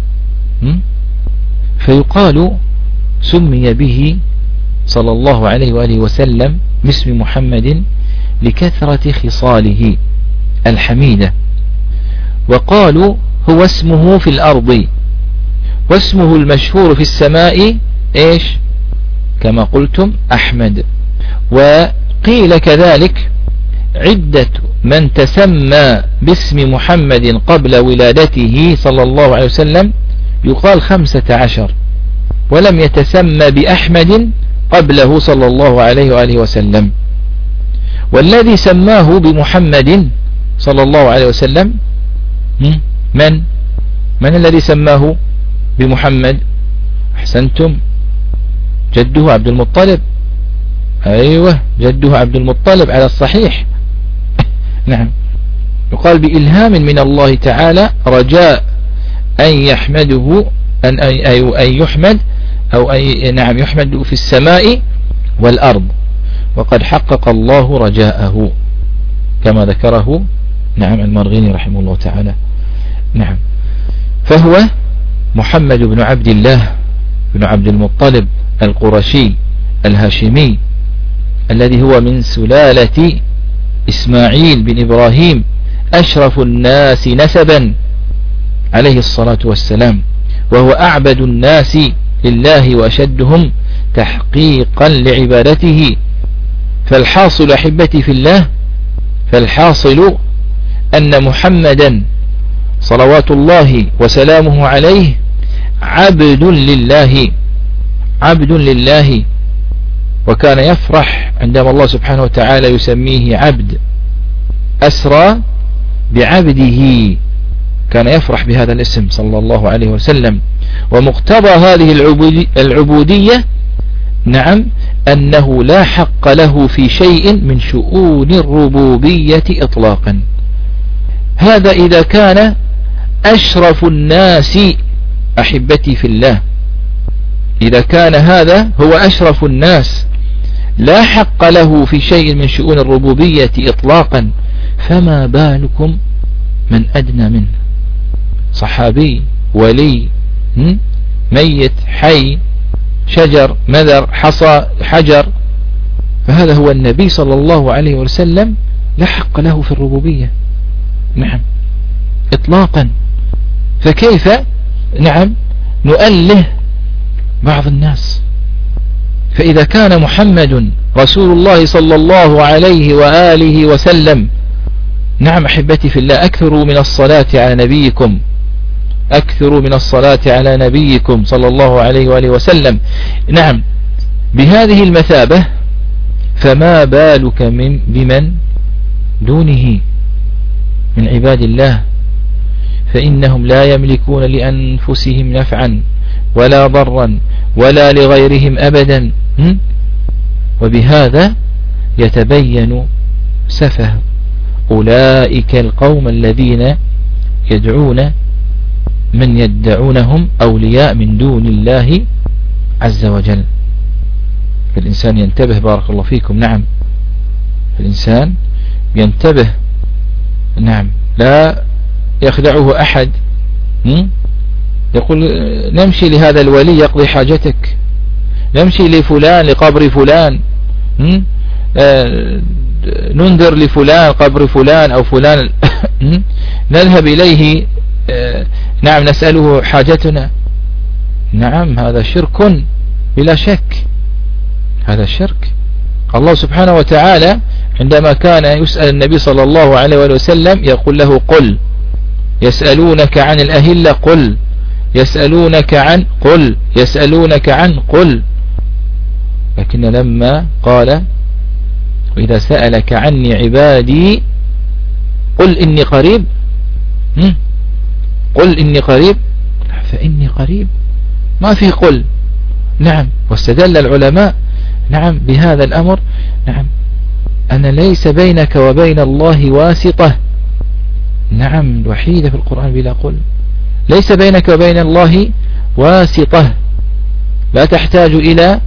فيقال سمي به صلى الله عليه وآله وسلم باسم محمد لكثرة خصاله الحميدة. وقالوا هو اسمه في الأرض واسمه المشهور في السماء إيش كما قلتم أحمد. وقيل كذلك عدة من تسمى باسم محمد قبل ولادته صلى الله عليه وسلم يقال 15، ولم يتسمى بأحمد قبله صلى الله عليه وآله وسلم. والذي سماه بمحمد صلى الله عليه وسلم من الذي سماه بمحمد؟ أحسنتم، جده عبد المطلب. أيوة، جده عبد المطلب على الصحيح. نعم، يقال بإلهام من الله تعالى رجاء أن يحمده أن يحمد أو نعم يحمد في السماء والأرض، وقد حقق الله رجاءه كما ذكره نعم المرغيني رحمه الله تعالى. نعم، فهو محمد بن عبد الله بن عبد المطلب القرشي الهاشمي الذي هو من سلالة إسماعيل بن إبراهيم أشرف الناس نسبا عليه الصلاة والسلام، وهو أعبد الناس لله وأشدهم تحقيقا لعبادته. فالحاصل أحبتي في الله، فالحاصل أن محمدا صلوات الله وسلامه عليه عبد لله، عبد لله. وكان يفرح عندما الله سبحانه وتعالى يسميه عبد، أسرى بعبده، كان يفرح بهذا الاسم صلى الله عليه وسلم. ومقتضى هذه العبودية نعم أنه لا حق له في شيء من شؤون الربوبية إطلاقا. هذا إذا كان أشرف الناس أحبتي في الله، إذا كان هذا هو أشرف الناس لا حق له في شيء من شؤون الربوبية إطلاقا، فما بالكم من أدنى منه؟ صحابي، ولي، ميت، حي، شجر، مذر، حصى، حجر. فهذا هو النبي صلى الله عليه وسلم لا حق له في الربوبية نعم إطلاقا. فكيف نعم نؤله بعض الناس؟ فإذا كان محمد رسول الله صلى الله عليه وآله وسلم نعم أحبتي في الله أكثروا من الصلاة على نبيكم، أكثروا من الصلاة على نبيكم صلى الله عليه وآله وسلم نعم بهذه المثابة، فما بالك بمن دونه من عباد الله؟ فإنهم لا يملكون لأنفسهم نفعا ولا ضرا ولا لغيرهم أبدا. وبهذا يتبين سفه أولئك القوم الذين يدعون من يدعونهم أولياء من دون الله عز وجل. فالإنسان ينتبه بارك الله فيكم. نعم، الإنسان ينتبه نعم، لا يخدعه أحد يقول نمشي لهذا الولي يقضي حاجتك، نمشي لفلان لقبر فلان، ننذر لفلان قبر فلان أو فلان نذهب إليه نعم نسأله حاجتنا. نعم، هذا شرك بلا شك، هذا شرك. الله سبحانه وتعالى عندما كان يسأل النبي صلى الله عليه وسلم يقول له قل يسألونك عن الأهلة قل يسألونك عن قل يسألونك عن قل. لكن لما قال وإذا سألك عني عبادي قل إني قريب، قل إني قريب، فإني قريب ما في قل. نعم. واستدل العلماء نعم بهذا الأمر. نعم أن ليس بينك وبين الله واسطة. نعم الوحيدة في القرآن بلا قل. ليس بينك وبين الله واسطة، لا تحتاج إلى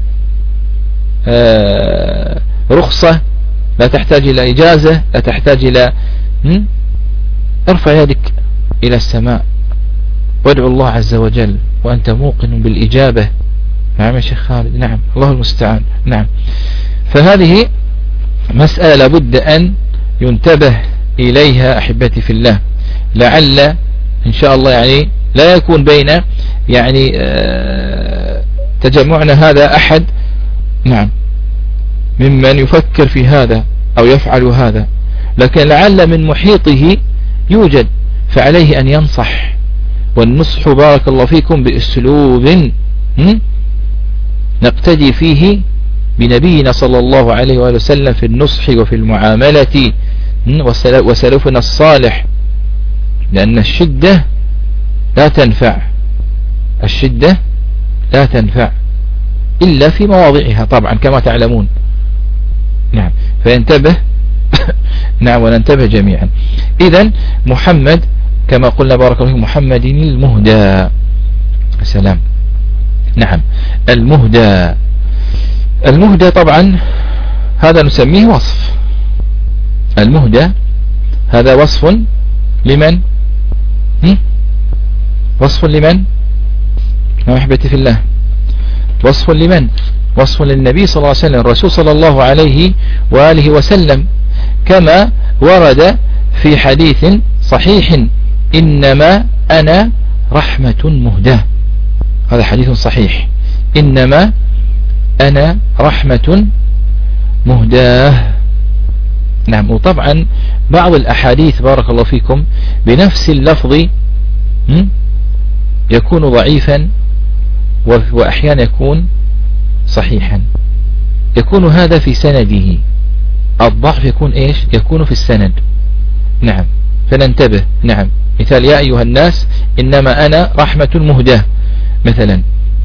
رخصة، لا تحتاج إلى إجازة، لا تحتاج إلى ارفع يدك إلى السماء وادعو الله عز وجل وأنت موقن بالإجابة. نعم يا شيخ خالد. نعم الله المستعان. نعم. فهذه مسألة لابد أن ينتبه إليها أحبتي في الله، لعل إن شاء الله يعني لا يكون بين يعني تجمعنا هذا أحد نعم ممن يفكر في هذا أو يفعل هذا، لكن لعل من محيطه يوجد، فعليه أن ينصح. والنصح بارك الله فيكم بأسلوب نقتدي فيه بنبينا صلى الله عليه وآله وسلم في النصح وفي المعاملة وسلفنا الصالح، لأن الشدة لا تنفع، الشدة لا تنفع إلا في مواضعها طبعا كما تعلمون. نعم فينتبه نعم وننتبه جميعا. إذن محمد كما قلنا بارك الله فيكم محمد المهدى. السلام. نعم المهدى. المهدى طبعا هذا نسميه وصف. المهدى هذا وصف لمن؟ وصف لمن؟ يا أحبتي في الله، وصف لمن؟ وصف للنبي صلى الله عليه وسلم، الرسول صلى الله عليه وآله وسلم، كما ورد في حديث صحيح إنما أنا رحمة مهداة. هذا حديث صحيح، إنما أنا رحمة مهداة. نعم. وطبعا بعض الأحاديث بارك الله فيكم بنفس اللفظ يكون ضعيفا وأحيانا يكون صحيحا، يكون هذا في سنده. الضعف يكون إيش؟ يكون في السند. نعم فننتبه. نعم مثال يا أيها الناس إنما أنا رحمة مهداة مثلا،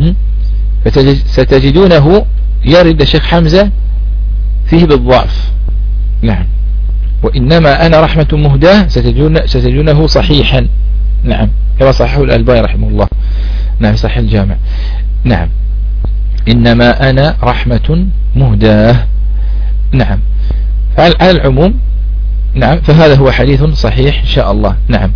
ستجدونه يرد الشيخ حمزة فيه بالضعف. نعم. وإنما أنا رحمة مهداة ستجدونه صحيحا. نعم كما صححه الألباني رحمه الله. نعم صحيح الجامع. نعم إنما أنا رحمة مهداة. نعم على العموم. نعم فهذا هو حديث صحيح إن شاء الله. نعم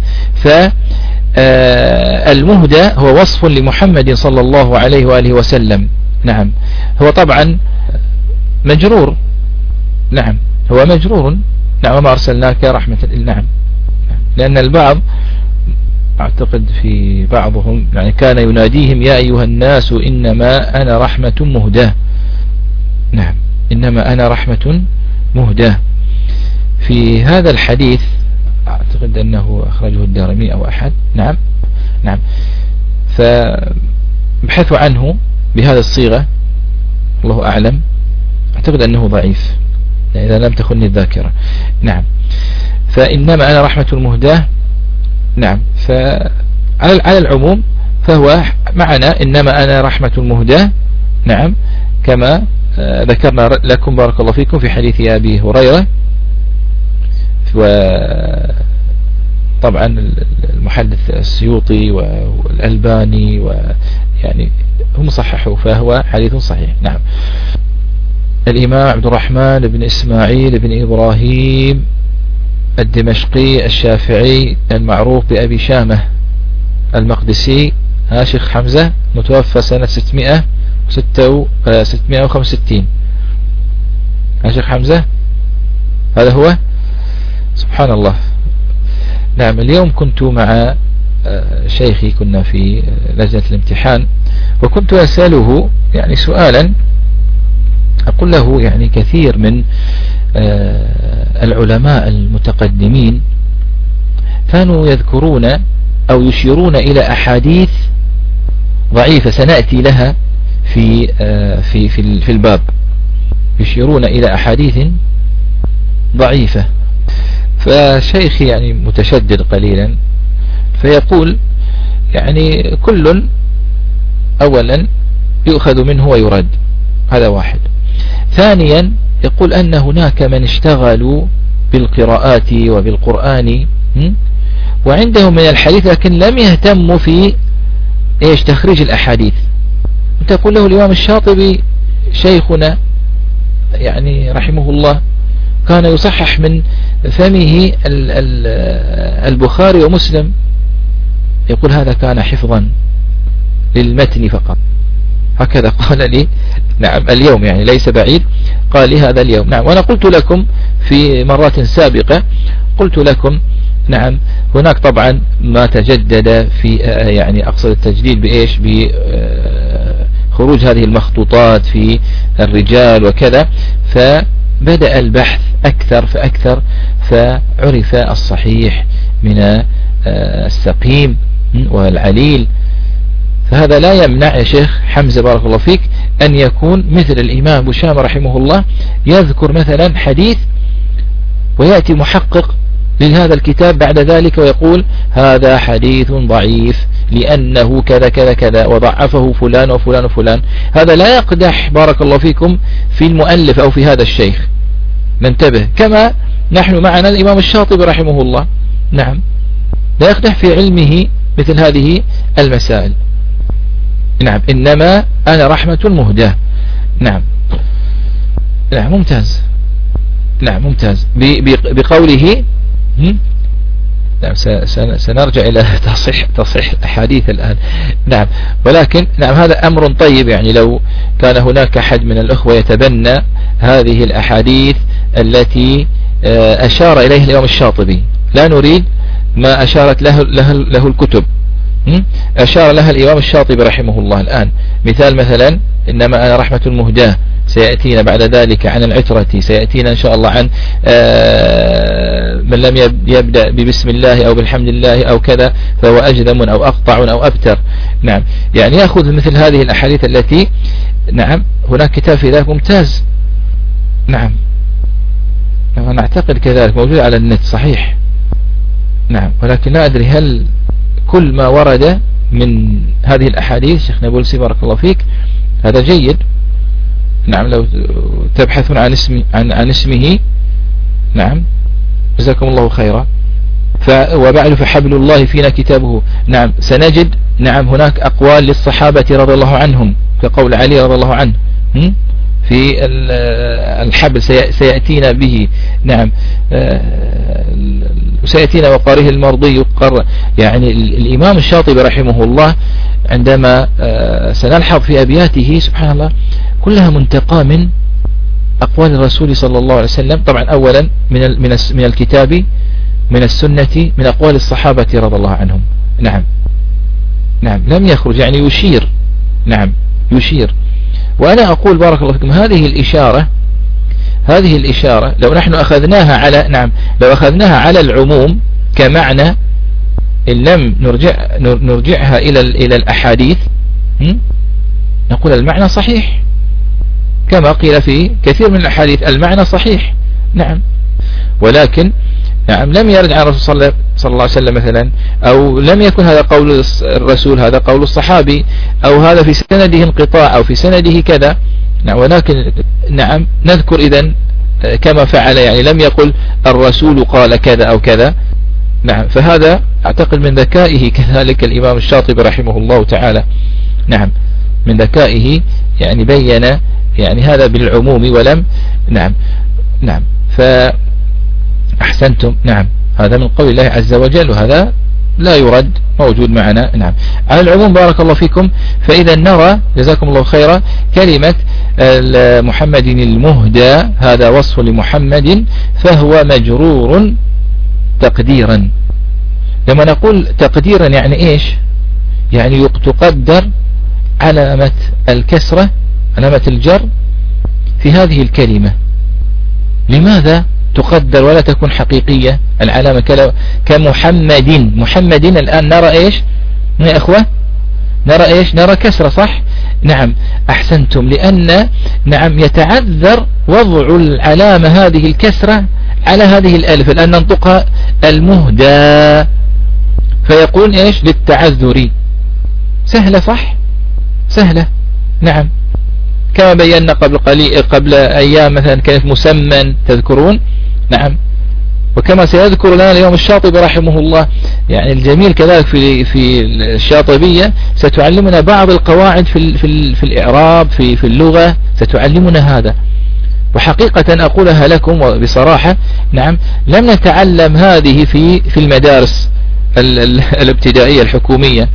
فالمهدى هو وصف لمحمد صلى الله عليه وآله وسلم. نعم هو طبعا مجرور. نعم هو مجرور. نعم وما أرسلناك رحمة. نعم لأن البعض أعتقد في بعضهم يعني كان يناديهم يا أيها الناس إنما أنا رحمة مهداة. نعم إنما أنا رحمة مهداة. في هذا الحديث أعتقد أنه أخرجه الدارمي أو أحد. نعم. نعم فبحثوا عنه بهذا الصيغة الله أعلم، أعتقد أنه ضعيف يعني إذا لم تخني الذاكرة. نعم فإنما أنا رحمة المهداة. نعم فعلى العموم فهو معنى إنما أنا رحمة المهداة. نعم كما ذكرنا لكم بارك الله فيكم في حديث أبي هريرة، وطبعا المحدث السيوطي والألباني ويعني هم صححوا فهو حديث صحيح. نعم الإمام عبد الرحمن بن إسماعيل بن إبراهيم الدمشقي الشافعي المعروف بأبي شامة المقدسي شيخ حمزة، متوفى سنة 665. شيخ حمزة هذا هو. سبحان الله. نعم اليوم كنت مع شيخي، كنا في لجنة الامتحان، وكنت أسأله يعني سؤالا أقول له يعني كثير من العلماء المتقدمين كانوا يذكرون أو يشيرون إلى أحاديث ضعيفة سنأتي لها في الباب، يشيرون إلى أحاديث ضعيفة. فشيخي يعني متشدد قليلا فيقول يعني كل أولا يؤخذ منه ويرد، هذا واحد. ثانيا يقول أن هناك من اشتغلوا بالقراءات وبالقرآن وعندهم من الحديث لكن لم يهتموا في ايش تخريج الأحاديث. تقول له الإمام الشاطبي شيخنا يعني رحمه الله كان يصحح من فمه البخاري ومسلم، يقول هذا كان حفظا للمتن فقط، هكذا قال لي نعم اليوم، يعني ليس بعيد، قال لي هذا اليوم. نعم، وأنا قلت لكم في مرات سابقة، قلت لكم نعم هناك طبعا ما تجدد في يعني أقصد التجديد بإيش، بخروج هذه المخطوطات في الرجال وكذا، فبدأ البحث أكثر فأكثر، فعرف الصحيح من السقيم والعليل. فهذا لا يمنع يا شيخ حمزة بارك الله فيك أن يكون مثل الإمام أبو شامة رحمه الله يذكر مثلا حديث ويأتي محقق لهذا الكتاب بعد ذلك ويقول هذا حديث ضعيف لأنه كذا كذا كذا وضعفه فلان وفلان وفلان. هذا لا يقدح بارك الله فيكم في المؤلف أو في هذا الشيخ، ننتبه. كما نحن معنا الإمام الشاطبي رحمه الله، نعم لا يقدح في علمه مثل هذه المسائل. نعم، إنما أنا رحمة مهداة. نعم نعم ممتاز. نعم ممتاز. بقوله نعم سنرجع إلى تصحيح الأحاديث الآن. نعم، ولكن نعم هذا أمر طيب، يعني لو كان هناك أحد من الأخوة يتبنى هذه الأحاديث التي أشار إليه الإمام الشاطبي، لا نريد ما أشارت له الكتب، أشار لها الإمام الشاطبي رحمه الله الآن. مثلا إنما أنا رحمة المهداة، سيأتينا بعد ذلك عن العترة، سيأتينا إن شاء الله عن من لم يبدأ ببسم الله أو بالحمد لله أو كذا فهو أجذم أو أقطع أو أبتر. نعم، يعني يأخذ مثل هذه الأحاديث التي نعم هناك كتاب في ذلك ممتاز. نعم أنا أعتقد كذلك موجود على النت صحيح. نعم، ولكن لا أدري هل كل ما ورد من هذه الأحاديث شيخنا بولسي بارك الله فيك هذا جيد. نعم، لو تبحثون عن اسمه نعم جزاكم الله خيرا. وبعد فحبل الله فينا كتابه. نعم سنجد نعم هناك أقوال للصحابة رضي الله عنهم كقول علي رضي الله عنه في الحبل سيأتينا به. نعم سيأتينا وقاره المرضي يقر. يعني الإمام الشاطبي رحمه الله عندما سنلحظ في أبياته سبحان الله كلها منتقى من أقوال الرسول صلى الله عليه وسلم، طبعا أولا من الكتاب، من السنة، من أقوال الصحابة رضي الله عنهم. نعم نعم لم يخرج، يعني يشير. نعم يشير. وأنا أقول بارك الله فيكم هذه الإشارة لو نحن أخذناها على لو أخذناها على العموم كمعنى إن لم نرجعها إلى الأحاديث نقول المعنى صحيح كما قيل في كثير من الأحاديث المعنى صحيح. نعم، ولكن نعم لم يرد عن الرسول صلى الله عليه وسلم مثلا، أو لم يكن هذا قول الرسول، هذا قول الصحابي، أو هذا في سنده انقطاع أو في سنده كذا. نعم، ولكن نعم نذكر إذن كما فعل، يعني لم يقل الرسول قال كذا أو كذا. نعم، فهذا أعتقد من ذكائه كذلك الإمام الشاطبي رحمه الله تعالى. نعم، من ذكائه يعني بين يعني هذا بالعموم ولم نعم فأحسنتم. نعم، هذا من قول الله عز وجل وهذا لا يرد، موجود معنا. نعم، على العموم بارك الله فيكم. فإذا نرى جزاكم الله خيرا كلمة محمد المهدى هذا وصف لمحمد فهو مجرور تقديرا. لما نقول تقديرا يعني إيش؟ يعني تقدر علامة الكسرة، علامة الجر في هذه الكلمة. لماذا تقدر ولا تكون حقيقية العلامة محمد الآن نرى إيش يا إخوة؟ نرى إيش؟ نرى كسرة صح؟ نعم أحسنتم، لأن نعم يتعذر وضع العلامة هذه الكسرة على هذه الألف الآن ننطقها المهدى، فيقول إيش؟ للتعذر. سهلة صح؟ سهلة. نعم، كما بينا قبل أيام مثلا كانت مسمى تذكرون. نعم، وكما سيذكر لنا اليوم الشاطبي رحمه الله، يعني الجميل كذلك في الشاطبية ستعلمنا بعض القواعد في الإعراب في اللغة، ستعلمنا هذا. وحقيقة أقولها لكم بصراحة، نعم، لم نتعلم هذه في المدارس الابتدائية الحكومية.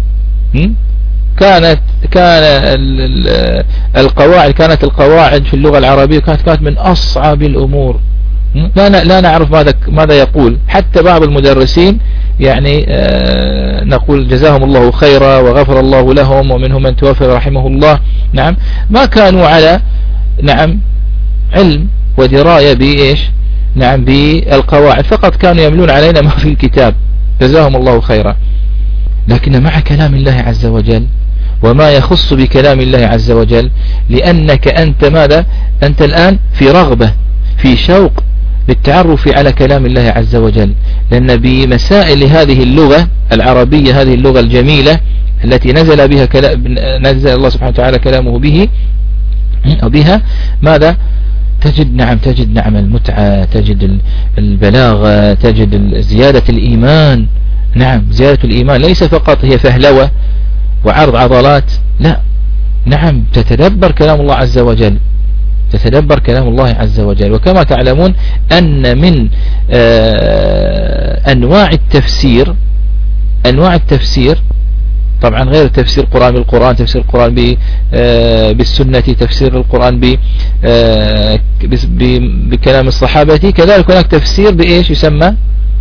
كانت القواعد في اللغة العربية كانت من أصعب الأمور. لا نعرف ماذا يقول. حتى بعض المدرسين يعني نقول جزاهم الله خيرا وغفر الله لهم، ومنهم من توفى رحمه الله. نعم، ما كانوا على علم ودراية بإيش؟ نعم، بالقواعد، فقط كانوا يملون علينا ما في الكتاب، جزاهم الله خيرا. لكن مع كلام الله عز وجل وما يخص بكلام الله عز وجل، لأنك أنت ماذا؟ أنت الآن في رغبة، في شوق للتعرف على كلام الله عز وجل، لأن بمسائل هذه اللغة العربية، هذه اللغة الجميلة التي نزل الله سبحانه وتعالى كلامه بها ماذا؟ تجد المتعة، تجد البلاغة، تجد زيادة الإيمان. نعم، زيادة الإيمان ليس فقط هي فهلوة وعرض عضلات، لا، نعم، تتدبر كلام الله عز وجل، تتدبر كلام الله عز وجل. وكما تعلمون أن من أنواع التفسير طبعا غير تفسير القرآن بالقرآن، تفسير القرآن بالسنة، تفسير القرآن بكلام الصحابة، كذلك هناك تفسير بإيش يسمى؟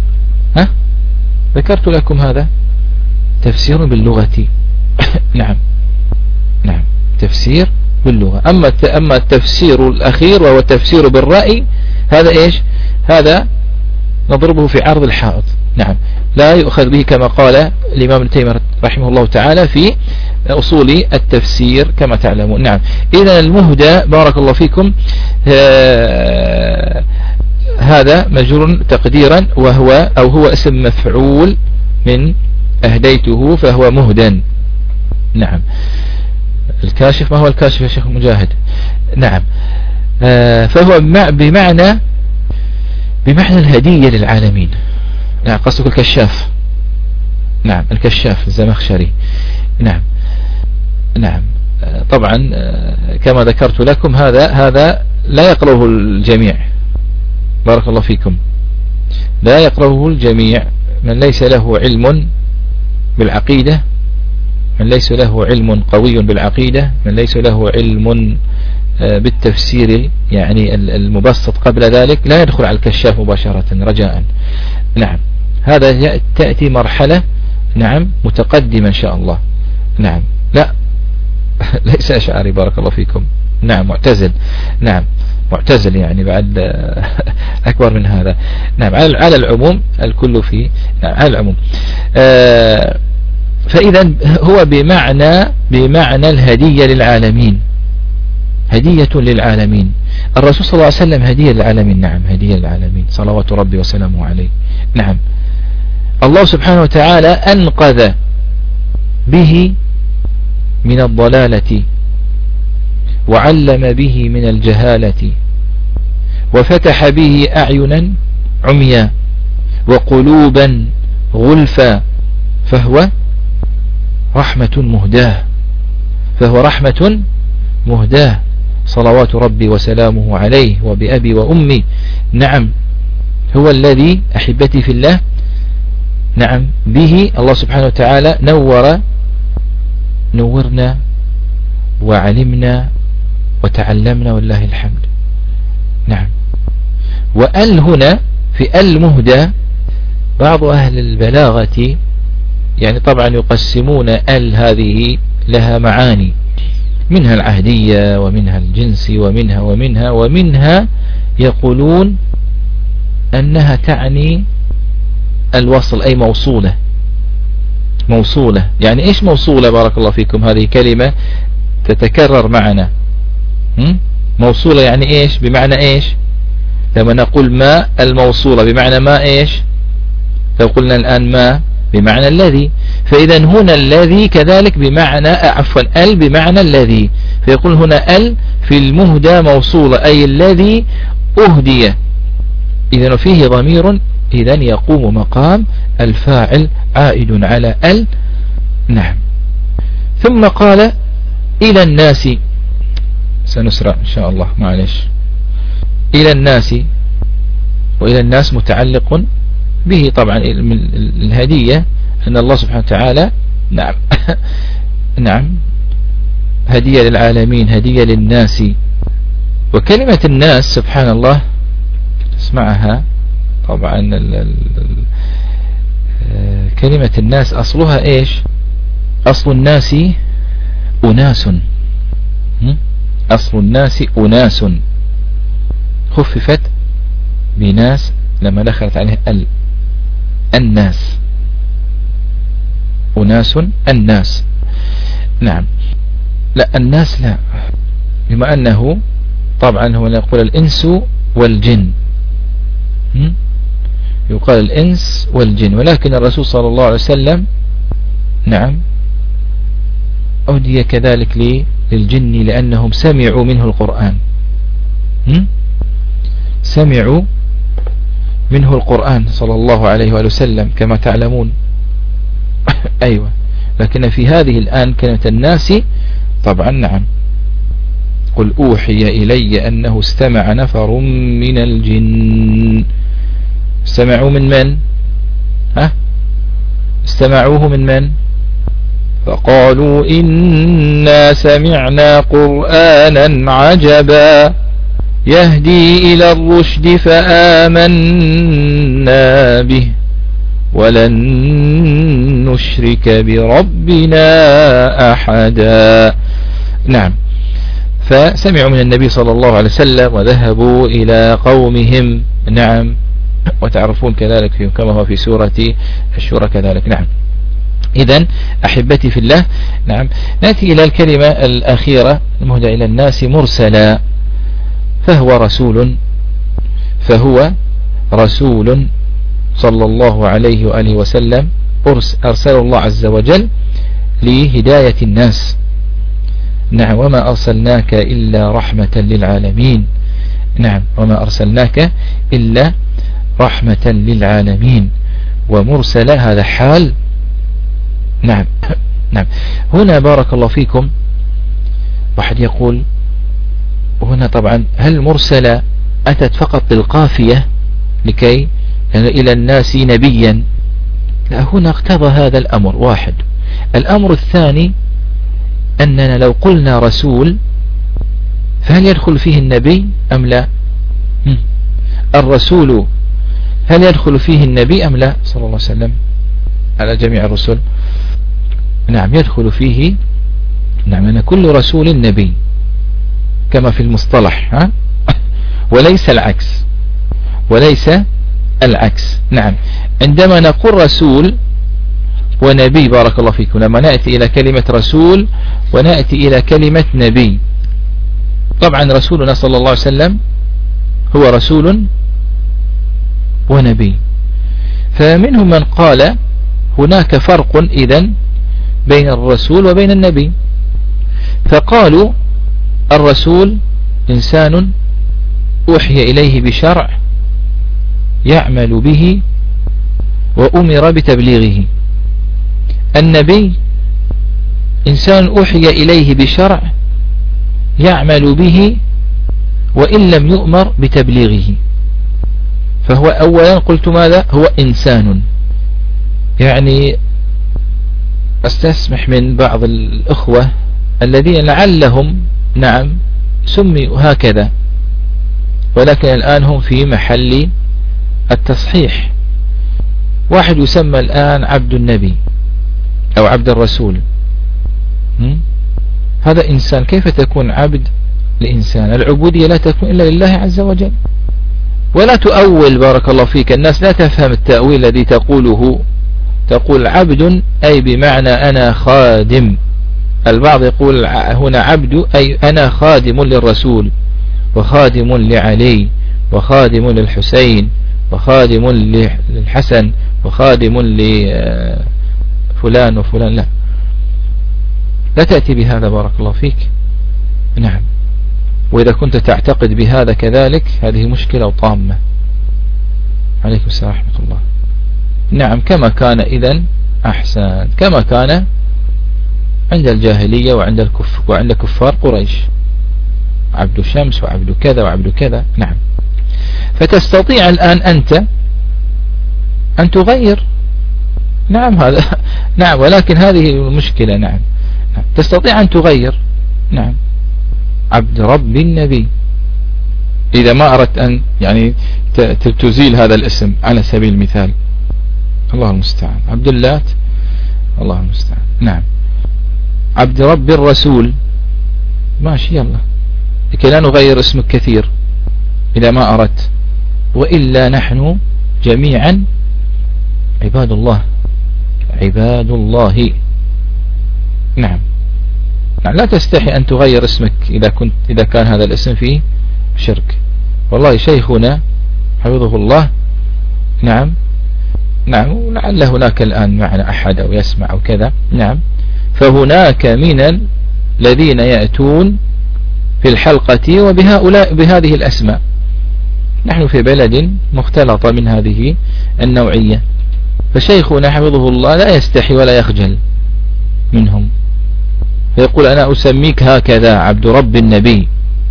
ذكرت لكم هذا، تفسير باللغة. نعم، تفسير باللغة. أما التفسير الأخير وهو التفسير بالرأي، هذا إيش؟ هذا نضربه في عرض الحائط. نعم، لا يؤخذ به كما قال الإمام ابن تيمية رحمه الله تعالى في أصول التفسير كما تعلمون. نعم، إذا المهدى بارك الله فيكم هذا مجرور تقديرا، هو اسم مفعول من أهديته، فهو مهدى. نعم، الكاشف، ما هو الكاشف يا شيخ مجاهد؟ نعم، فهو بمعنى الهدية للعالمين. نعم، قصدك الكشاف. نعم، الكشاف الزمخشري. نعم، طبعا كما ذكرت لكم هذا لا يقرأه الجميع، بارك الله فيكم، لا يقرأه الجميع. من ليس له علم بالعقيدة، من ليس له علم قوي بالعقيدة، من ليس له علم بالتفسير يعني المبسط قبل ذلك، لا يدخل على الكشاف مباشرة رجاء. نعم، هذا تأتي مرحلة متقدمة إن شاء الله. نعم، لا ليس أشعري بارك الله فيكم. نعم، معتزل. نعم، معتزل يعني بعد أكبر من هذا. نعم، على العموم الكل في على العموم. فإذا هو بمعنى الهدية للعالمين، هدية للعالمين. الرسول صلى الله عليه وسلم هدية للعالمين. نعم، هدية للعالمين صلوات ربي وسلامه عليه. نعم، الله سبحانه وتعالى أنقذ به من الضلالة، وعلم به من الجهالة، وفتح به أعينا عميا وقلوبا غلفا، فهو رحمة مهداه صلوات ربي وسلامه عليه وبأبي وأمي. نعم، هو الذي أحبتي في الله، نعم، به الله سبحانه وتعالى نورنا وعلمنا وتعلمنا والله الحمد. نعم، وأل هنا في المهدى بعض أهل البلاغة يعني طبعا يقسمون ال هذه لها معاني، منها العهدية ومنها الجنسي ومنها يقولون أنها تعني الوصل، أي موصولة. يعني إيش موصولة بارك الله فيكم؟ هذه كلمة تتكرر معنا. موصولة يعني إيش؟ بمعنى إيش؟ لما نقول ما الموصولة بمعنى ما إيش؟ لو قلنا الآن ما بمعنى الذي. فإذا هنا الذي كذلك بمعنى عفوا ال بمعنى الذي، فيقول هنا ال في المهدى موصولة أي الذي أهدي، إذن فيه ضمير إذن يقوم مقام الفاعل عائد على ال. نعم. ثم قال إلى الناس، سنسرع إن شاء الله معلش. إلى الناس، وإلى الناس متعلق به طبعا الهدية أن الله سبحانه وتعالى نعم نعم هدية للعالمين، هدية للناس. وكلمة الناس سبحان الله اسمعها طبعا كلمة الناس أصلها إيش؟ أصل الناس أناس، أصل الناس أناس خففت بناس لما دخلت عليه الناس، أناس الناس. نعم. لا الناس لا، بما أنه طبعا هو يقول الإنس والجن، يقال الإنس والجن، ولكن الرسول صلى الله عليه وسلم نعم أهدي كذلك للجن لأنهم سمعوا منه القرآن، سمعوا منه القرآن صلى الله عليه وآله وسلم كما تعلمون. أيوة. لكن في هذه الآن كلمة الناس طبعا نعم قل أوحي إلي أنه استمع نفر من الجن. استمعوا من؟ استمعوه من؟ فقالوا إنا سمعنا قرآنا عجبا يهدي إلى الرشد فآمنا به ولن نشرك بربنا أحدا. نعم. فسمعوا من النبي صلى الله عليه وسلم وذهبوا إلى قومهم. نعم. وتعرفون كذلك فيهم كما هو في سورة الشورى كذلك. نعم. إذن أحبتي في الله، نعم نأتي إلى الكلمة الأخيرة المهدى إلى الناس مرسلا، فهو رسول صلى الله عليه وآله وسلم أرسل الله عز وجل لهداية الناس. نعم. وما أرسلناك إلا رحمة للعالمين. نعم. وما أرسلناك إلا رحمة للعالمين. ومرسل هذا حال. نعم. نعم. هنا بارك الله فيكم واحد يقول هنا طبعا هل مرسل أتت فقط بالقافية لكي يعني إلى الناس نبيا؟ لا، هنا اقتضى هذا الأمر واحد. الأمر الثاني أننا لو قلنا رسول فهل يدخل فيه النبي أم لا؟ الرسول هل يدخل فيه النبي أم لا صلى الله عليه وسلم على جميع الرسل؟ نعم يدخل فيه. نعم أن كل رسول نبي كما في المصطلح، وليس العكس. نعم. عندما نقول رسول ونبي بارك الله فيكم، لما نأتي إلى كلمة رسول ونأتي إلى كلمة نبي، طبعا رسولنا صلى الله عليه وسلم هو رسول ونبي. فمنهم من قال هناك فرق إذن بين الرسول وبين النبي، فقالوا الرسول إنسان أوحي إليه بشرع يعمل به وأمر بتبليغه. النبي إنسان أوحي إليه بشرع يعمل به وإن لم يؤمر بتبليغه. فهو أولا قلت ماذا؟ هو إنسان. يعني أستسمح من بعض الأخوة الذين لعلهم نعم سموا هكذا، ولكن الآن هم في محل التصحيح. واحد يسمى الآن عبد النبي أو عبد الرسول، هذا إنسان. كيف تكون عبد لإنسان؟ العبودية لا تكون إلا لله عز وجل. ولا تؤول بارك الله فيك، الناس لا تفهم التأويل الذي تقوله، تقول عبد أي بمعنى أنا خادم. البعض يقول هنا عبد أي أنا خادم للرسول وخادم لعلي وخادم للحسين وخادم للحسن وخادم لفلان وفلان، لا تأتي بهذا بارك الله فيك. نعم. وإذا كنت تعتقد بهذا كذلك هذه مشكلة وطامة. عليكم السلام ورحمة الله. نعم كما كان إذن أحسن، كما كان عند الجاهلية وعند كفار قريش، عبد شمس وعبد كذا وعبد كذا. نعم. فتستطيع الآن أنت أن تغير. نعم هذا نعم، ولكن هذه المشكلة. نعم تستطيع أن تغير. نعم عبد رب النبي، إذا ما أردت أن يعني تزيل هذا الاسم على سبيل المثال، الله المستعان، عبد اللات، الله المستعان. نعم عبد رب الرسول، ماشي، يلا لكي لا نغير اسمك كثير إذا ما أردت. وإلا نحن جميعا عباد الله، عباد الله. نعم لا تستحي أن تغير اسمك إذا كان هذا الاسم فيه شرك. والله شيخنا حفظه الله، نعم ولعل هناك الآن معنا أحد أو يسمع أو كذا. نعم فهناك من الذين يأتون في الحلقة وبهؤلاء بهذه الأسماء. نحن في بلد مختلطة من هذه النوعية، فشيخنا حفظه الله لا يستحي ولا يخجل منهم، فيقول أنا أسميك هكذا عبد رب النبي،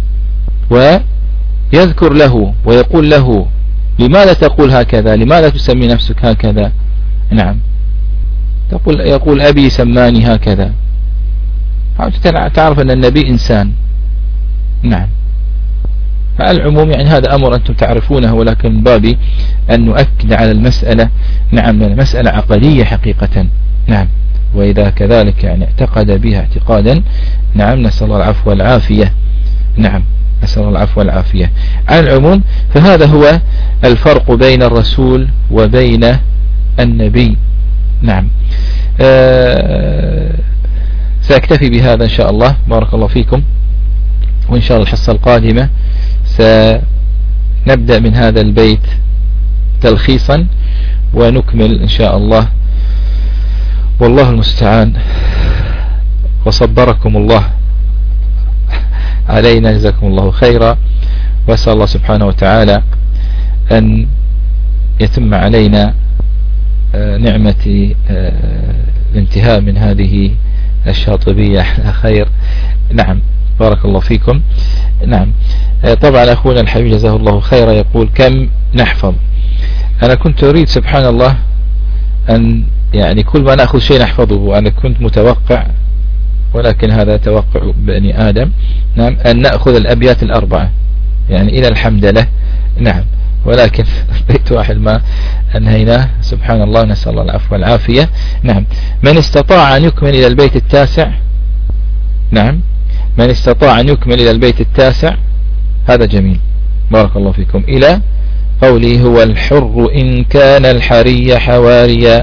ويذكر له ويقول له لماذا تقول هكذا، لماذا تسمي نفسك هكذا. نعم يقول أبي سماني هكذا. تعرف أن النبي إنسان. نعم على العموم يعني هذا أمر أنتم تعرفونه، ولكن بابي أن نؤكد على المسألة. نعم مسألة عقدية حقيقة. نعم وإذا كذلك يعني اعتقد بها اعتقادا، نعم نسأل الله العفو والعافية. نعم نسأل الله العفو والعافية. على العموم فهذا هو الفرق بين الرسول وبين النبي. نعم سأكتفي بهذا إن شاء الله، بارك الله فيكم. وإن شاء الله الحصة القادمة سنبدأ من هذا البيت تلخيصا ونكمل إن شاء الله، والله المستعان. وصبركم الله علينا، جزاكم الله خيرا. وأسأل الله سبحانه وتعالى أن يتم علينا نعمة الانتهاء من هذه الشاطبية خير. نعم بارك الله فيكم. نعم طبعا أخونا الحبيب جزاه الله خيرا يقول كم نحفظ. أنا كنت أريد سبحان الله أن يعني كل ما نأخذ شيء نحفظه، وأنا كنت متوقع، ولكن هذا توقع بني آدم، نعم أن نأخذ الأبيات الأربعة يعني إلى الحمدلله. نعم ولكن بيت واحد ما أنهيناه، سبحان الله، نسأل الله العفو والعافية. نعم من استطاع أن يكمل إلى البيت التاسع، نعم من استطاع أن يكمل إلى البيت التاسع هذا جميل، بارك الله فيكم، إلى قوله هو الحر إن كان الحري حواريا.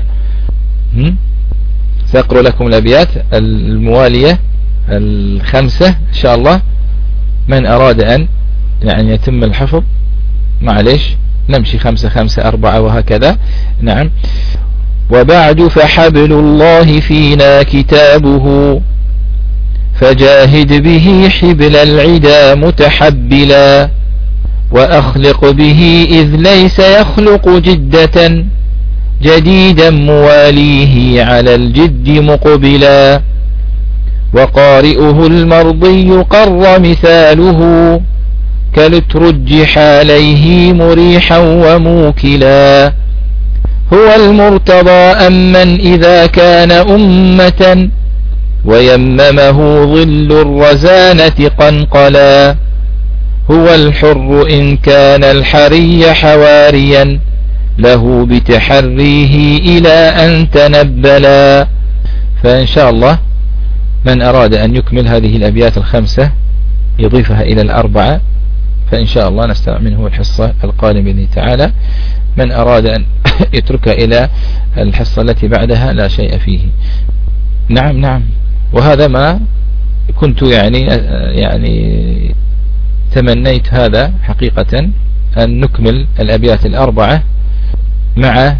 سأقرأ لكم الأبيات الموالية الخمسة إن شاء الله. من أراد أن يعني يتم الحفظ معليش نمشي 5 5 4 وهكذا. نعم وبعد فحبل الله فينا كتابه، فجاهد به حبل العدا متحبلا، وأخلق به إذ ليس يخلق جدة، جديدا مواليه على الجد مقبلا، وقارئه المرضي قر مثاله، كالترجح عليه مريحا وموكلا، هو المرتضى أمن إذا كان أمة، ويممه ظل الرزانة قنقلا، هو الحر إن كان الحري حواريا، له بتحريه إلى أن تنبلا. فإن شاء الله من أراد أن يكمل هذه الأبيات الخمسة يضيفها إلى الأربعة، فإن شاء الله نستمع منه الحصة القادمة بإذن تعالى. من أراد أن يتركها إلى الحصة التي بعدها لا شيء فيه. نعم وهذا ما كنت يعني تمنيت هذا حقيقة، أن نكمل الأبيات الأربعة مع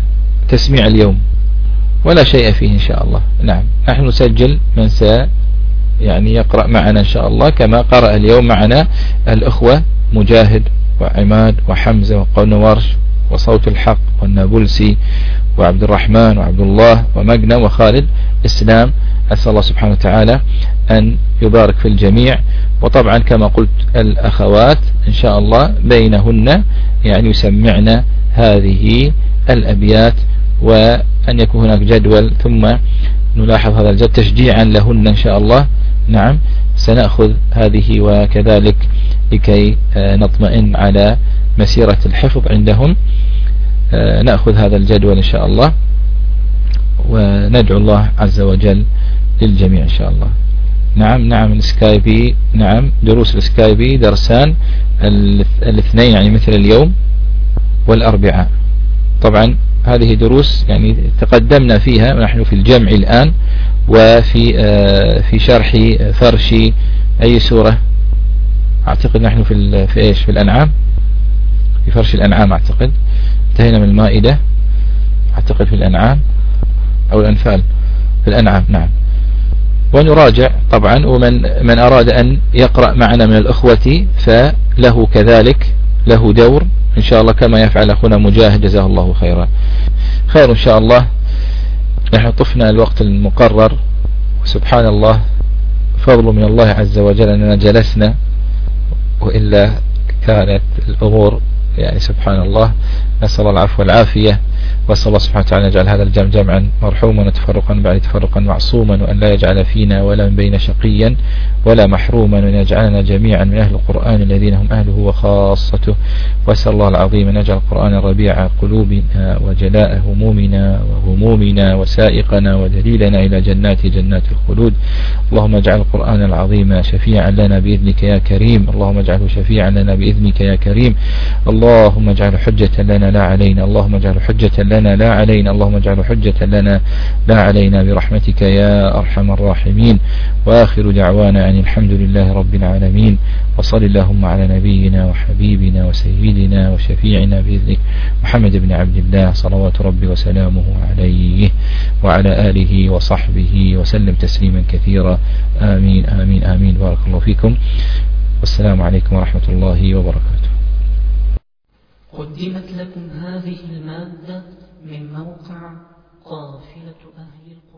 تسميع اليوم ولا شيء فيه إن شاء الله. نعم نحن نسجل من يعني يقرأ معنا إن شاء الله كما قرأ اليوم معنا الأخوة مجاهد وعماد وحمزة وقون ورش وصوت الحق والنابلسي وعبد الرحمن وعبد الله ومجنى وخالد إسلام. أسأل الله سبحانه وتعالى أن يبارك في الجميع. وطبعا كما قلت الأخوات إن شاء الله بينهن يعني يسمعن هذه الأبيات وأن يكون هناك جدول ثم نلاحظ هذا الجدول تشجيعا لهن إن شاء الله. نعم سنأخذ هذه وكذلك لكي نطمئن على مسيرة الحفظ عندهم نأخذ هذا الجدول إن شاء الله وندعو الله عز وجل للجميع إن شاء الله. نعم السكايبي نعم دروس السكايبي درسان الاثنين يعني مثل اليوم والأربعاء. طبعا هذه دروس يعني تقدمنا فيها ونحن في الجمع الآن وفي شرح فرش أي سورة أعتقد نحن في إيش في الأنعام في فرش الأنعام أعتقد انتهينا من المائدة أعتقد في الأنعام أو الأنفال في الأنعام. نعم ونراجع طبعا ومن أراد أن يقرأ معنا من الأخوة فله كذلك له دور إن شاء الله كما يفعل أخونا مجاهد جزاه الله خيرا. خير إن شاء الله. نحن طفنا الوقت المقرر وسبحان الله فضل من الله عز وجل أننا جلسنا وإلا كانت الأمور يعني سبحان الله. نسأل الله العفو والعافية وأسأل الله سبحانه وتعالى يجعل هذا الجمع جمعا مرحوما وتفرقا بعد تفرقا معصوما وأن لا يجعل فينا ولا من بين شقيا ولا محروما وأن يجعلنا جميعا من أهل القرآن الذين هم أهله وخاصته. وأسأل الله العظيم أن يجعل القرآن ربيع قلوبنا وجلاء همومنا وسائقنا ودليلنا إلى جنات الخلود. اللهم اجعل القرآن العظيم شفيعا لنا بإذنك يا كريم. اللهم اجعله شفيعا لنا بإذنك يا كريم. اللهم اجعله حجة لنا لا علينا. اللهم اجعله حجة لنا لا علينا. اللهم اجعله حجة لنا لا علينا برحمتك يا أرحم الراحمين. وآخر دعوانا أن الحمد لله رب العالمين. وصل اللهم على نبينا وحبيبنا وسيدنا وشفيعنا بإذنك محمد بن عبد الله صلوات ربي وسلامه عليه وعلى آله وصحبه وسلم تسليما كثيرا. آمين آمين آمين. بارك الله فيكم والسلام عليكم ورحمة الله وبركاته. قدمت لكم هذه المادة من موقع قافلة أهل القرآن.